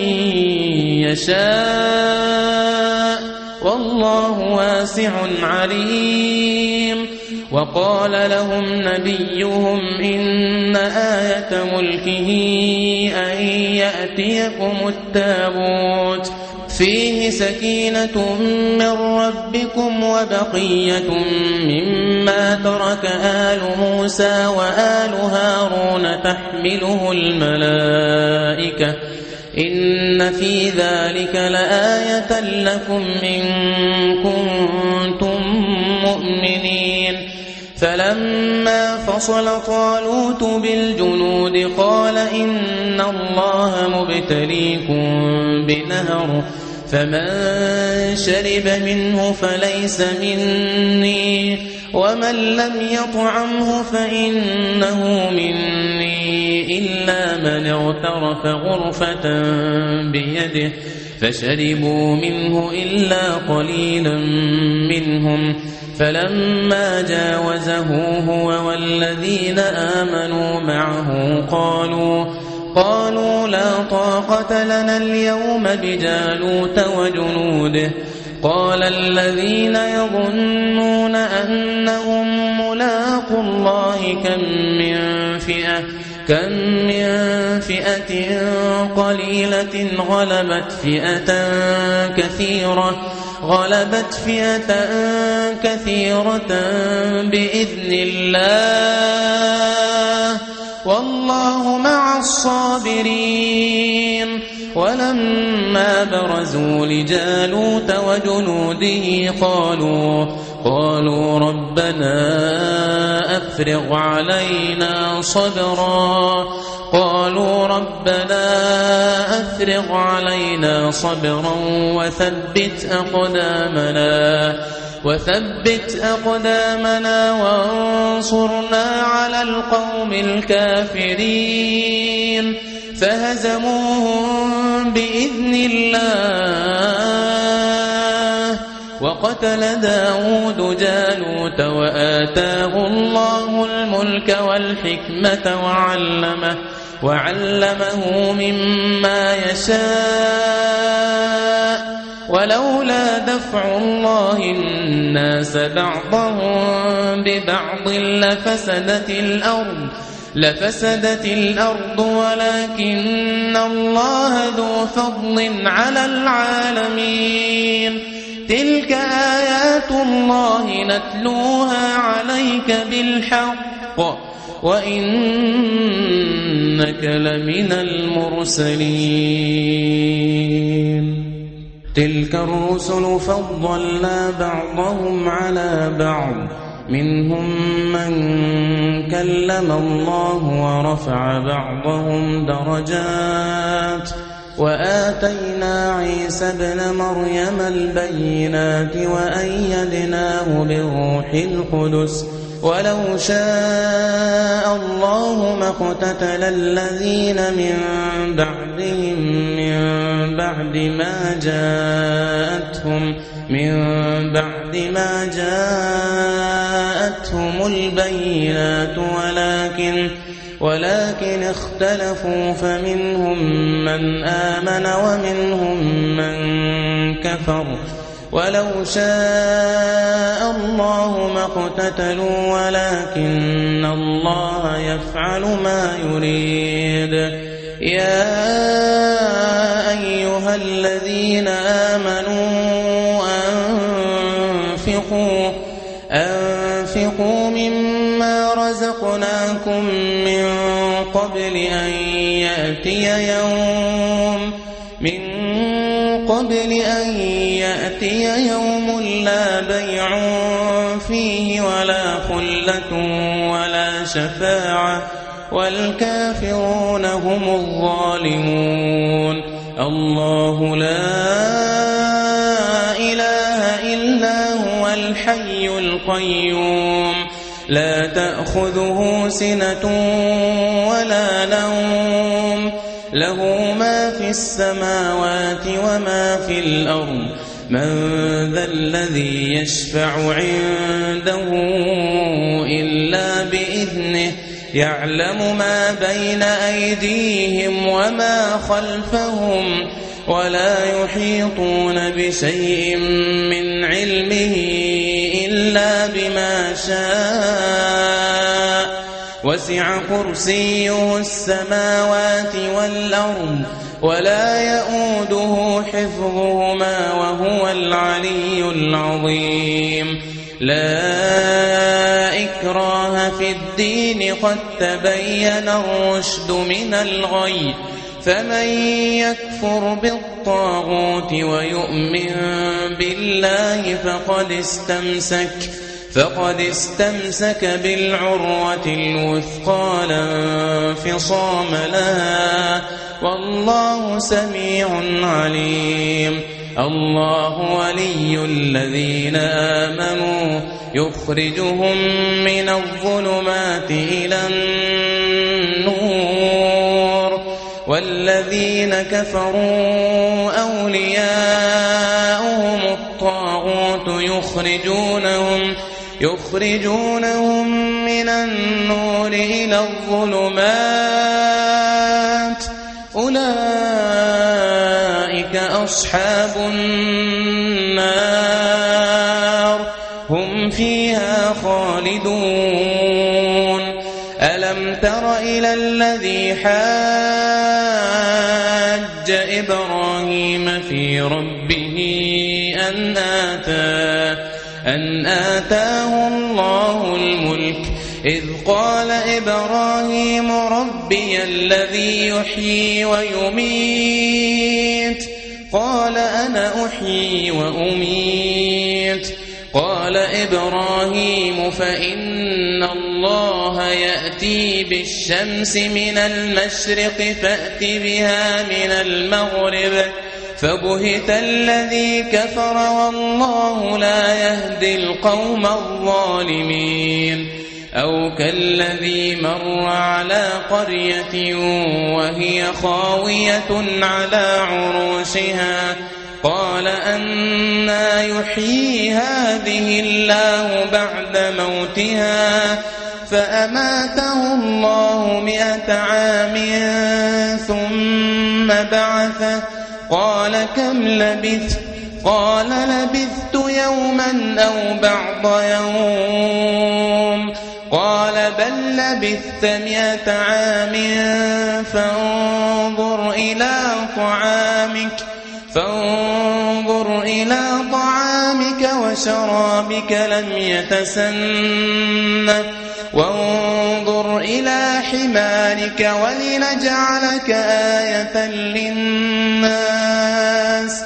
S2: يشاء والله واسع عليم وقال لهم نبيهم إن آية ملكه أن يأتيكم التابوت فيه سكينة من ربكم وبقية مما ترك آل موسى وآل هارون تحمله الملائكة إن في ذلك لآية لكم إن كنتم مؤمنين فلما فصل طالوت بالجنود قال إن الله مبتليكم بنهر فمن شرب منه فليس مني ومن لم يطعمه فإنه مني إلا من اغترف غرفة بيده فشربوا منه إلا قليلا منهم فلما جاوزه هو والذين آمنوا معه قالوا قالوا لا طاقة لنا اليوم بجالوت وجنوده قال الذين يظنون أنهم ملاقو الله كم من فئة كم من فئة قليلة غلبت فئة كثيرة غلبت فئة كثيرة بإذن الله والله مع الصابرين ولما برزوا لجالوت وجنوده قالوا قالوا ربنا أفرغ علينا صبرا قالوا ربنا أفرغ علينا صبرا وثبت أقدامنا وثبت أقدامنا وانصرنا على القوم الكافرين فهزموهم بإذن الله وقتل داود جالوت وآتاه الله الملك والحكمة وعلمه وعلمه مما يشاء ولولا دفع الله الناس بعضهم ببعض لفسدت الأرض لفسدت الأرض ولكن الله ذو فضل على العالمين تلك آيات الله نتلوها عليك بالحق وإنك لمن المرسلين تلك الرسل فضلنا بعضهم على بعض منهم من كلم الله ورفع بعضهم درجات وآتينا عيسى ابن مريم البينات وأيدناه بروح القدس ولو شاء الله ما اقتتل الذين من بعدهم من بعد ما جاءتهم من بعد ما جاءتهم البينات ولكن ولكن اختلفوا فمنهم من آمن ومنهم من كفر ولو شاء الله ما اقتتلوا ولكن الله يفعل ما يريد يا أيها الذين آمنوا أنفقوا أنفقوا مما رزقناكم من قبل أن يأتي يوم من قبل أن يأتي يوم لا بيع فيه ولا خلة ولا شفاعة والكافرون هم الظالمون الله لا إله إلا هو الحي القيوم لا تأخذه سنة ولا نوم له ما في السماوات وما في الأرض من ذا الذي يشفع عنده إلا بإذنه يعلم ما بين أيديهم وما خلفهم ولا يحيطون بشيء من علمه إلا بما شاء وسع كرسيه السماوات والأرض ولا يؤوده حفظهما وهو العلي العظيم لا إكراه في الدين قد تبين الرشد من الغي فمن يكفر بالطاغوت ويؤمن بالله فقد استمسك فقد استمسك بالعروة الوثقى لا انفصام لها والله سميع عليم الله ولي الذين آمنوا يخرجهم من الظلمات إلى النور والذين كفروا أولياؤهم الطاغوت يخرجونهم يخرجونهم من النور إلى الظلمات أولئك أصحاب النار هم فيها خالدون ألم تر إلى الذي حاج إبراهيم في ربه أن آتاه أن آتاه الله الملك إذ قال إبراهيم ربي الذي يحيي ويميت قال أنا أحيي وأميت قال إبراهيم فإن الله يأتي بالشمس من المشرق فأت بها من المغرب فبهت الذي كفر والله لا يهدي القوم الظالمين أو كالذي مر على قرية وهي خاوية على عروشها قال أنى يحيي هذه الله بعد موتها فأماته الله مئة عام ثم بعثه قال كم لبثت قال لبثت يوما أو بعض يوم قال بل لبثت مئة عام فانظر إلى طعامك فانظر إلى طعامك وشرابك لم يتسنه وانظر إلى حمارك ولنجعلك آية للناس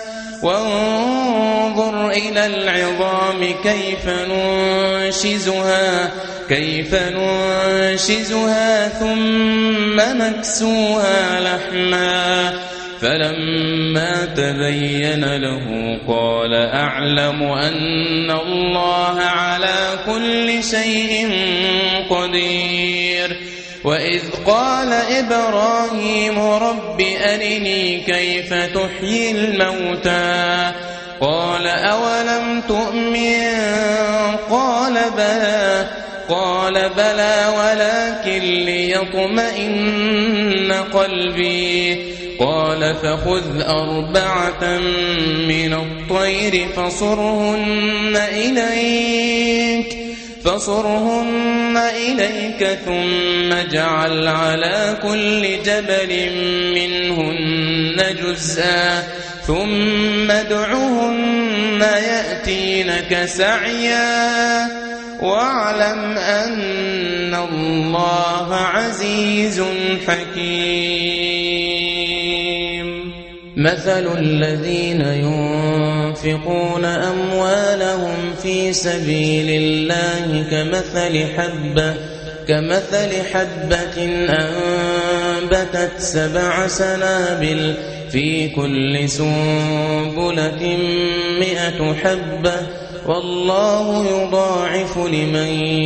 S2: وانظر إلى العظام كيف ننشزها كيف ننشزها ثم نكسوها لحما فلما تبين له قال أعلم أن الله على كل شيء قدير وإذ قال إبراهيم رب أرني كيف تحيي الموتى قال أولم تؤمن قال بلى قال بلى ولكن ليطمئن قلبي قال فخذ أربعة من الطير فصرهن إليك فصرهن إليك ثم اجعل على كل جبل منهن جزءا ثم ادعهن يأتينك سعيا واعلم أن الله عزيز حكيم مثل الذين ينفقون أموالهم في سبيل الله كمثل حبة كمثل حبة أنبتت سبع سنابل في كل سنبلة مئة حبة والله يضاعف لمن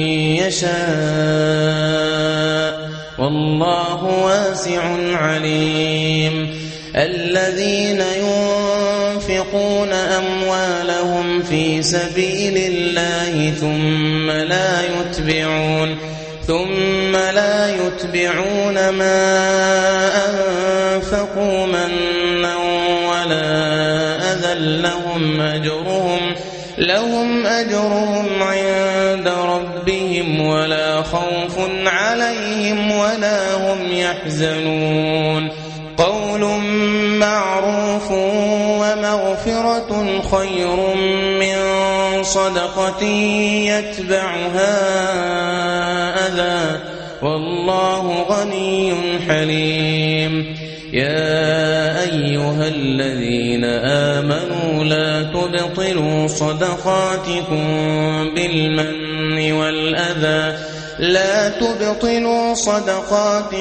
S2: يشاء والله واسع عليم الذين ينفقون أموالهم في سبيل الله ثم لا يتبعون ثم لا يتبعون ما أنفقوا منا ولا أذى لهم أجرهم لهم أجرهم عند ربهم ولا خوف عليهم ولا هم يحزنون قول معروف ومغفرة خير من صدقة يتبعها أذى والله غني حليم يا أيها الذين آمنوا لا تبطلوا صدقاتكم بالمن والأذى لا تبطلوا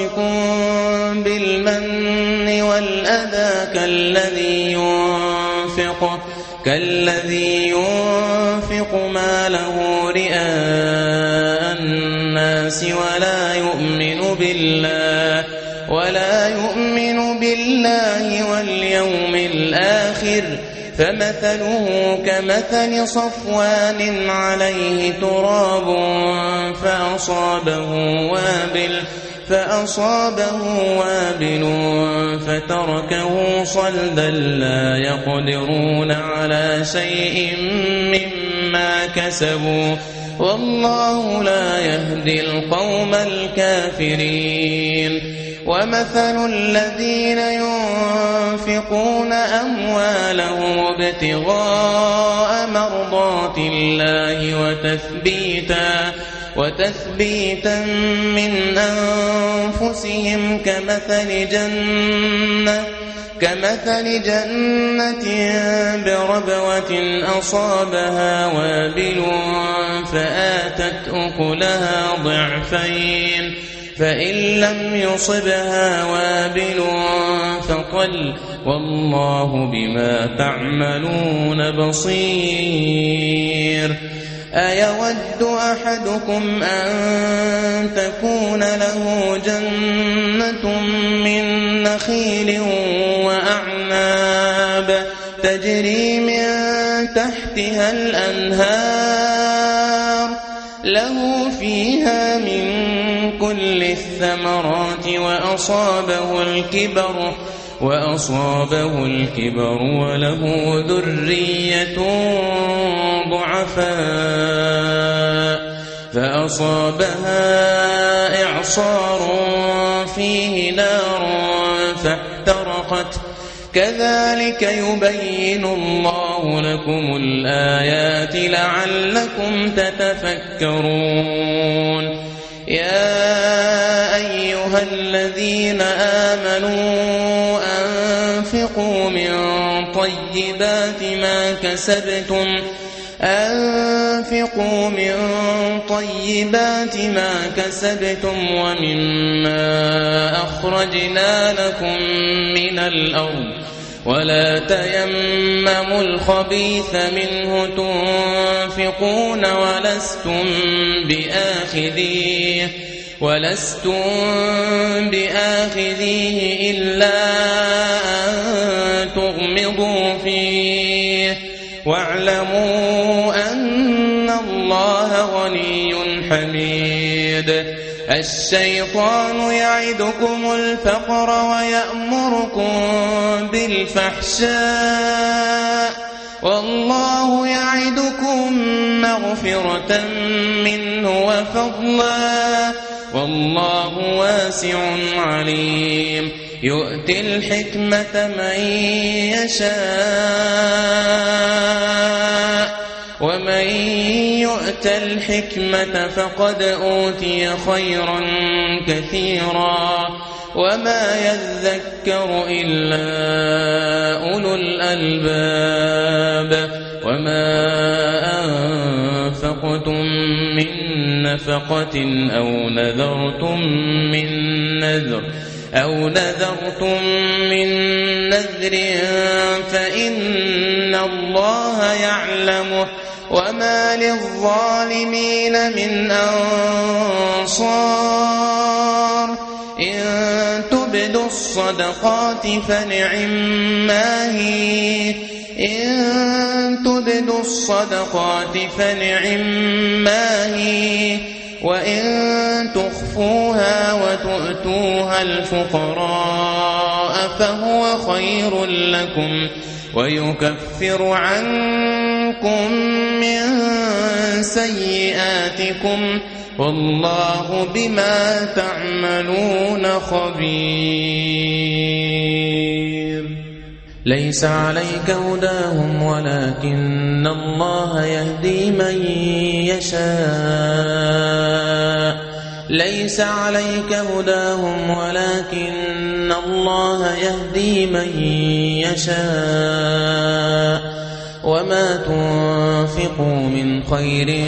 S2: صدقاتكم بالمن والأذى كالذي ينفق ينفق كالذي ينفق ماله رئاء الناس ولا يؤمن بالله ولا يؤمن بالله واليوم الآخر فمثله كمثل صفوان عليه تراب فأصابه وابل فأصابه وابل فتركه صلدا لا يقدرون على شيء مما كسبوا والله لا يهدي القوم الكافرين ومثل الذين ينفقون أموالهم ابتغاء مرضات الله وتثبيتا وتثبيتا من أنفسهم كمثل جنة كمثل جنة بربوة أصابها وابل فآتت أكلها ضعفين فإن لم يصبها وابل فطل والله بما تعملون بصير أيود أحدكم أن تكون له جنة من نخيل وأعناب تجري من تحتها الأنهار له فيها من كل الثمرات وأصابه الكبر وأصابه الكبر وله ذرية ضعفاء فأصابها إعصار فيه نار فاحترقت كذلك يبين الله لكم الآيات لعلكم تتفكرون يا أيها الذين آمنوا أنفقوا من طيبات ما كسبتم أنفقوا من طيبات ما كسبتم ومما أخرجنا لكم من الأرض ولا تيمموا الخبيث منه تنفقون ولستم بآخذيه ولستم بآخذيه إلا أن تغمضوا فيه واعلموا أن الله غني حميد الشيطان يعدكم الفقر ويأمركم بالفحشاء والله يعدكم مغفرة منه وفضلا والله واسع عليم يؤتي الحكمة من يشاء ومن يؤت الحكمة فقد أوتي خيرا كثيرا وما يذكر إلا أولو الألباب وما أنفقتم من نفقة أو نذرتم من نذر أو نذرتم من نذر فإن الله يعلمه وما للظالمين من أنصار إن تبدوا الصدقات فنعما هي إن تبدوا الصدقات فنعما هي وإن تخفوها وتؤتوها الفقراء فهو خير لكم ويكفر عنكم من سيئاتكم والله بما تعملون خبير ليس عليك هداهم ولكن الله يهدي من يشاء ليس عليك هداهم ولكن الله يهدي من يشاء وما تنفقوا من خير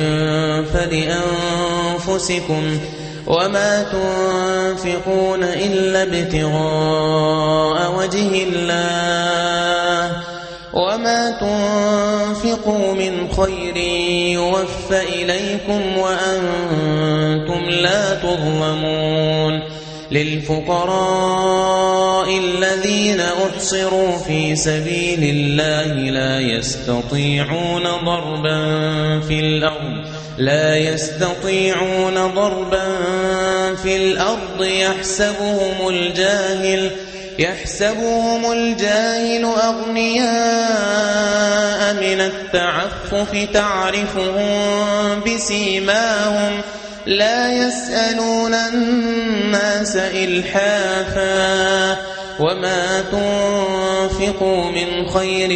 S2: فلأنفسكم وما تنفقون إلا ابتغاء وجه الله وما تنفقوا من خير يوفى إليكم وأنتم لا تظلمون للفقراء الذين أحصروا في سبيل الله لا يستطيعون ضربا في الأرض لا يستطيعون ضربا في الأرض يحسبهم الجاهل يحسبهم الجاهل أغنياء من التعفف تعرفهم بسيماهم لا يسألون الناس إلحافا وما تنفقوا من خير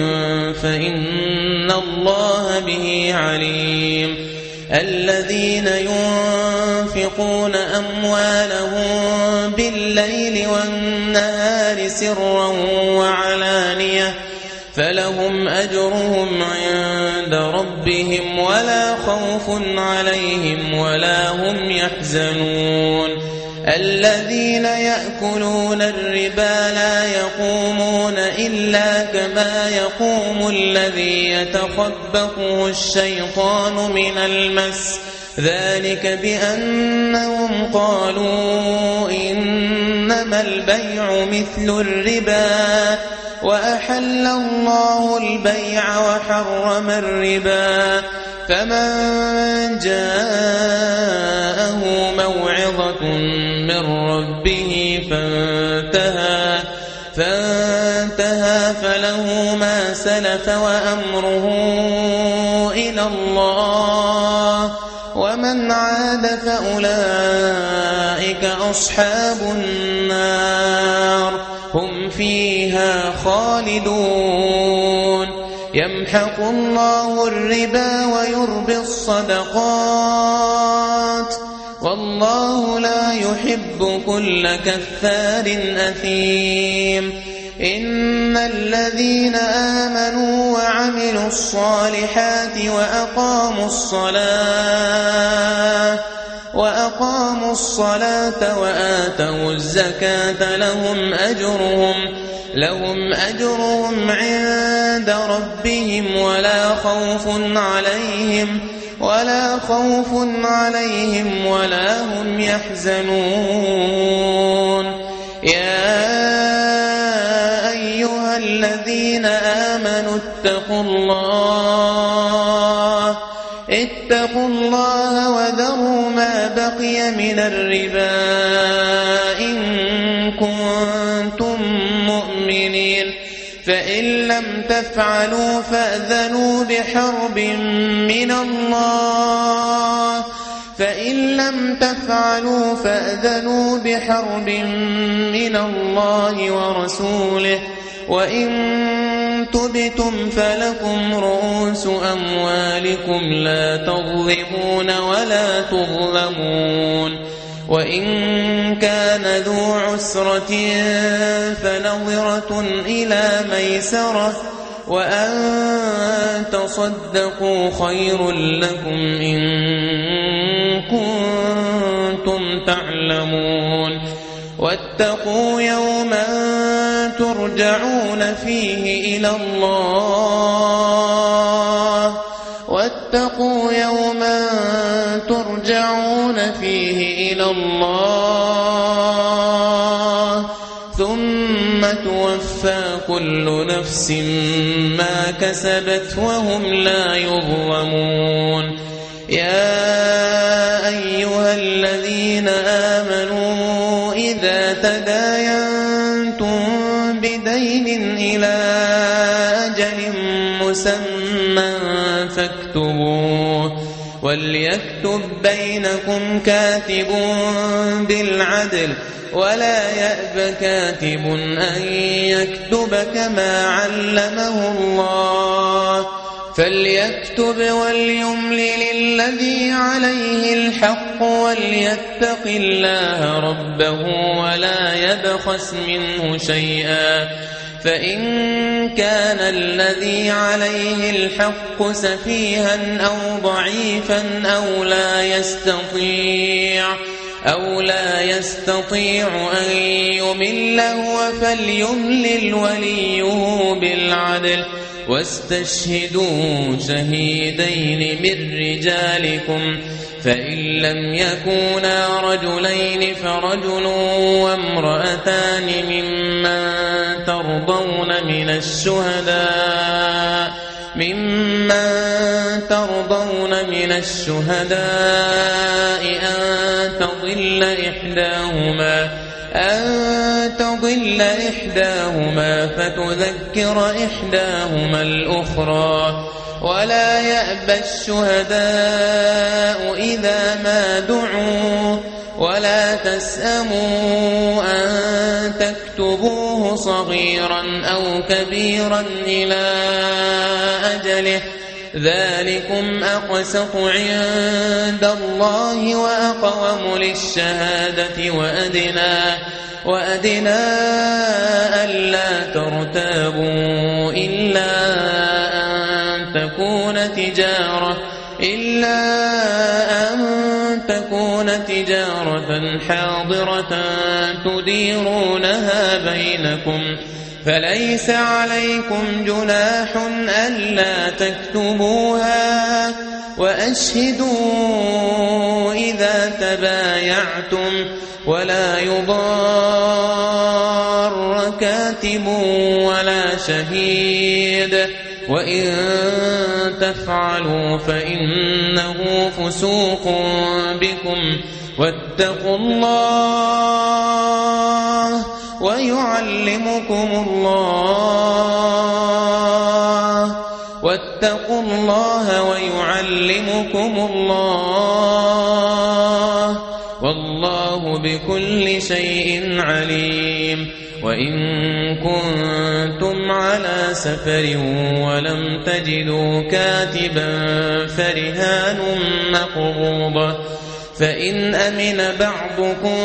S2: فإن الله به عليم الذين ينفقون أموالهم بالليل والنهار سرا وعلانية فلهم أجرهم عند ربهم ولا خوف عليهم ولا هم يحزنون الذين يأكلون الربا لا يقومون إلا كما يقوم الذي يتخبطه الشيطان من المس ذلك بأنهم قالوا إنما البيع مثل الربا وأحل الله البيع وحرم الربا فمن جاءه موعظة من ربه فانتهى فانتهى فله ما سلف وأمره إلى الله ومن عاد فأولئك أصحاب النار هم فيها خالدون يمحق الله الربا ويربي الصدقات والله لا يحب كل كفار أثيم إن الذين آمنوا وعملوا الصالحات وأقاموا الصلاة وأقاموا الصلاة وآتوا الزكاة لهم أجرهم لهم أجرهم عند ربهم ولا خوف عليهم ولا خوف عليهم ولا هم يحزنون يا أيها الذين آمنوا اتقوا الله اتقوا الله وذروا ما بقي من الربا إن كنتم مؤمنين فإن لم تفعلوا فأذنوا بحرب من الله فإن لم تفعلوا فأذنوا بحرب من الله ورسوله وإن تبتم فلكم رؤوس أموالكم لا تظلمون ولا تظلمون وإن كان ذو عسرة فنظرة إلى ميسرة وأن تصدقوا خير لكم إن كنتم تعلمون واتقوا يوما ترجعون فيه إلى الله واتقوا يوما ترجعون فيه إلى الله ثم توفى كل نفس ما كسبت وهم لا يظلمون يا أيها الذين آمنوا إذا تداينتم بدين إلى أجل مسمى فاكتبوه وليكتب بينكم كاتب بالعدل ولا يأب كاتب أن يكتب كما علمه الله فليكتب وليملل الذي عليه الحق وليتق الله ربه ولا يبخس منه شيئا فإن كان الذي عليه الحق سفيها أو ضعيفا أو لا يستطيع أو لا يستطيع أن يمل هو فليملل وليه بالعدل واستشهدوا شهيدين من رجالكم فإن لم يكونا رجلين فرجل وامرأتان ممن ترضون من الشهداء ممن ترضون من الشهداء أن تضل إحداهما أن تضل إحداهما فتذكر إحداهما الأخرى ولا يأبى الشهداء إذا ما دعوا ولا تسأموا أن تكتبوه صغيرا أو كبيرا إلى أجله ذلكم أقسط عند الله وأقوم للشهادة وأدنى وأدنى ألا ترتابوا إلا أن تكون تجارة إلا أن تكون تجارة حاضرة تديرونها بينكم فليس عليكم جناح ألا تكتبوها وأشهدوا إذا تبايعتم ولا يضار كاتب ولا شهيد وإن تفعلوا فإنه فسوق بكم واتقوا الله ويعلمكم الله واتقوا الله ويعلمكم الله والله بكل شيء عليم وإن كنتم على سفر ولم تجدوا كاتبا فرهان مقبوضة فإن أمن بعضكم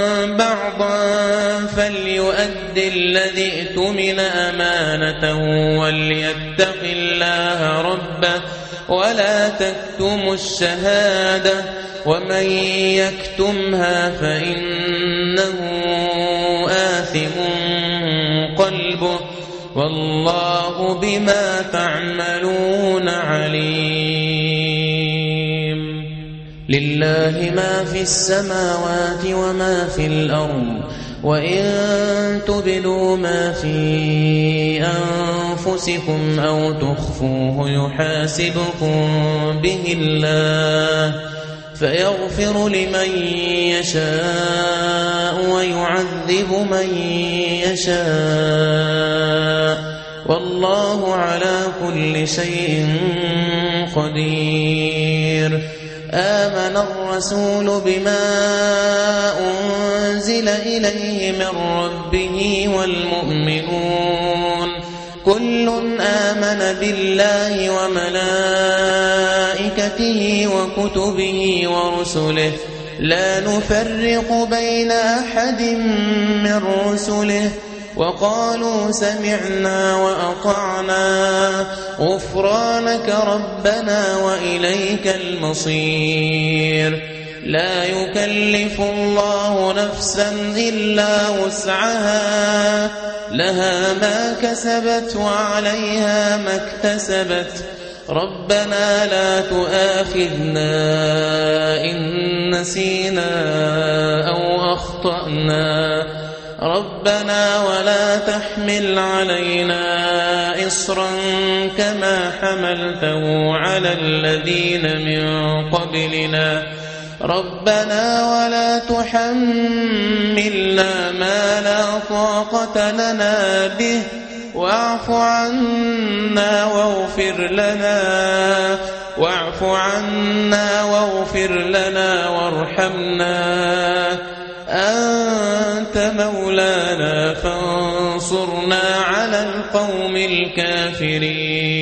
S2: بعضا فليؤد الذي ائتمن أمانته وليتق الله ربه ولا تكتموا الشهادة ومن يكتمها فإنه آثم قلبه والله بما تعملون عليم لله ما في السماوات وما في الأرض وإن تبدوا ما في أنفسكم أو تخفوه يحاسبكم به الله فيغفر لمن يشاء ويعذب من يشاء والله على كل شيء قدير آمن الرسول بما أنزل إليه من ربه والمؤمنون كل آمن بالله وملائكته وكتبه ورسله لا نفرق بين أحد من رسله وقالوا سمعنا وأطعنا غفرانك ربنا وإليك المصير لا يكلف الله نفسا إلا وسعها لها ما كسبت وعليها ما اكتسبت ربنا لا تؤاخذنا إن نسينا أو أخطأنا ربنا ولا تحمل علينا إصرا كما حملته على الذين من قبلنا ربنا ولا تحملنا ما لا طاقة لنا به واعف عنا واغفر لنا واعف عنا واغفر لنا وارحمنا أنت مولانا فانصرنا على القوم الكافرين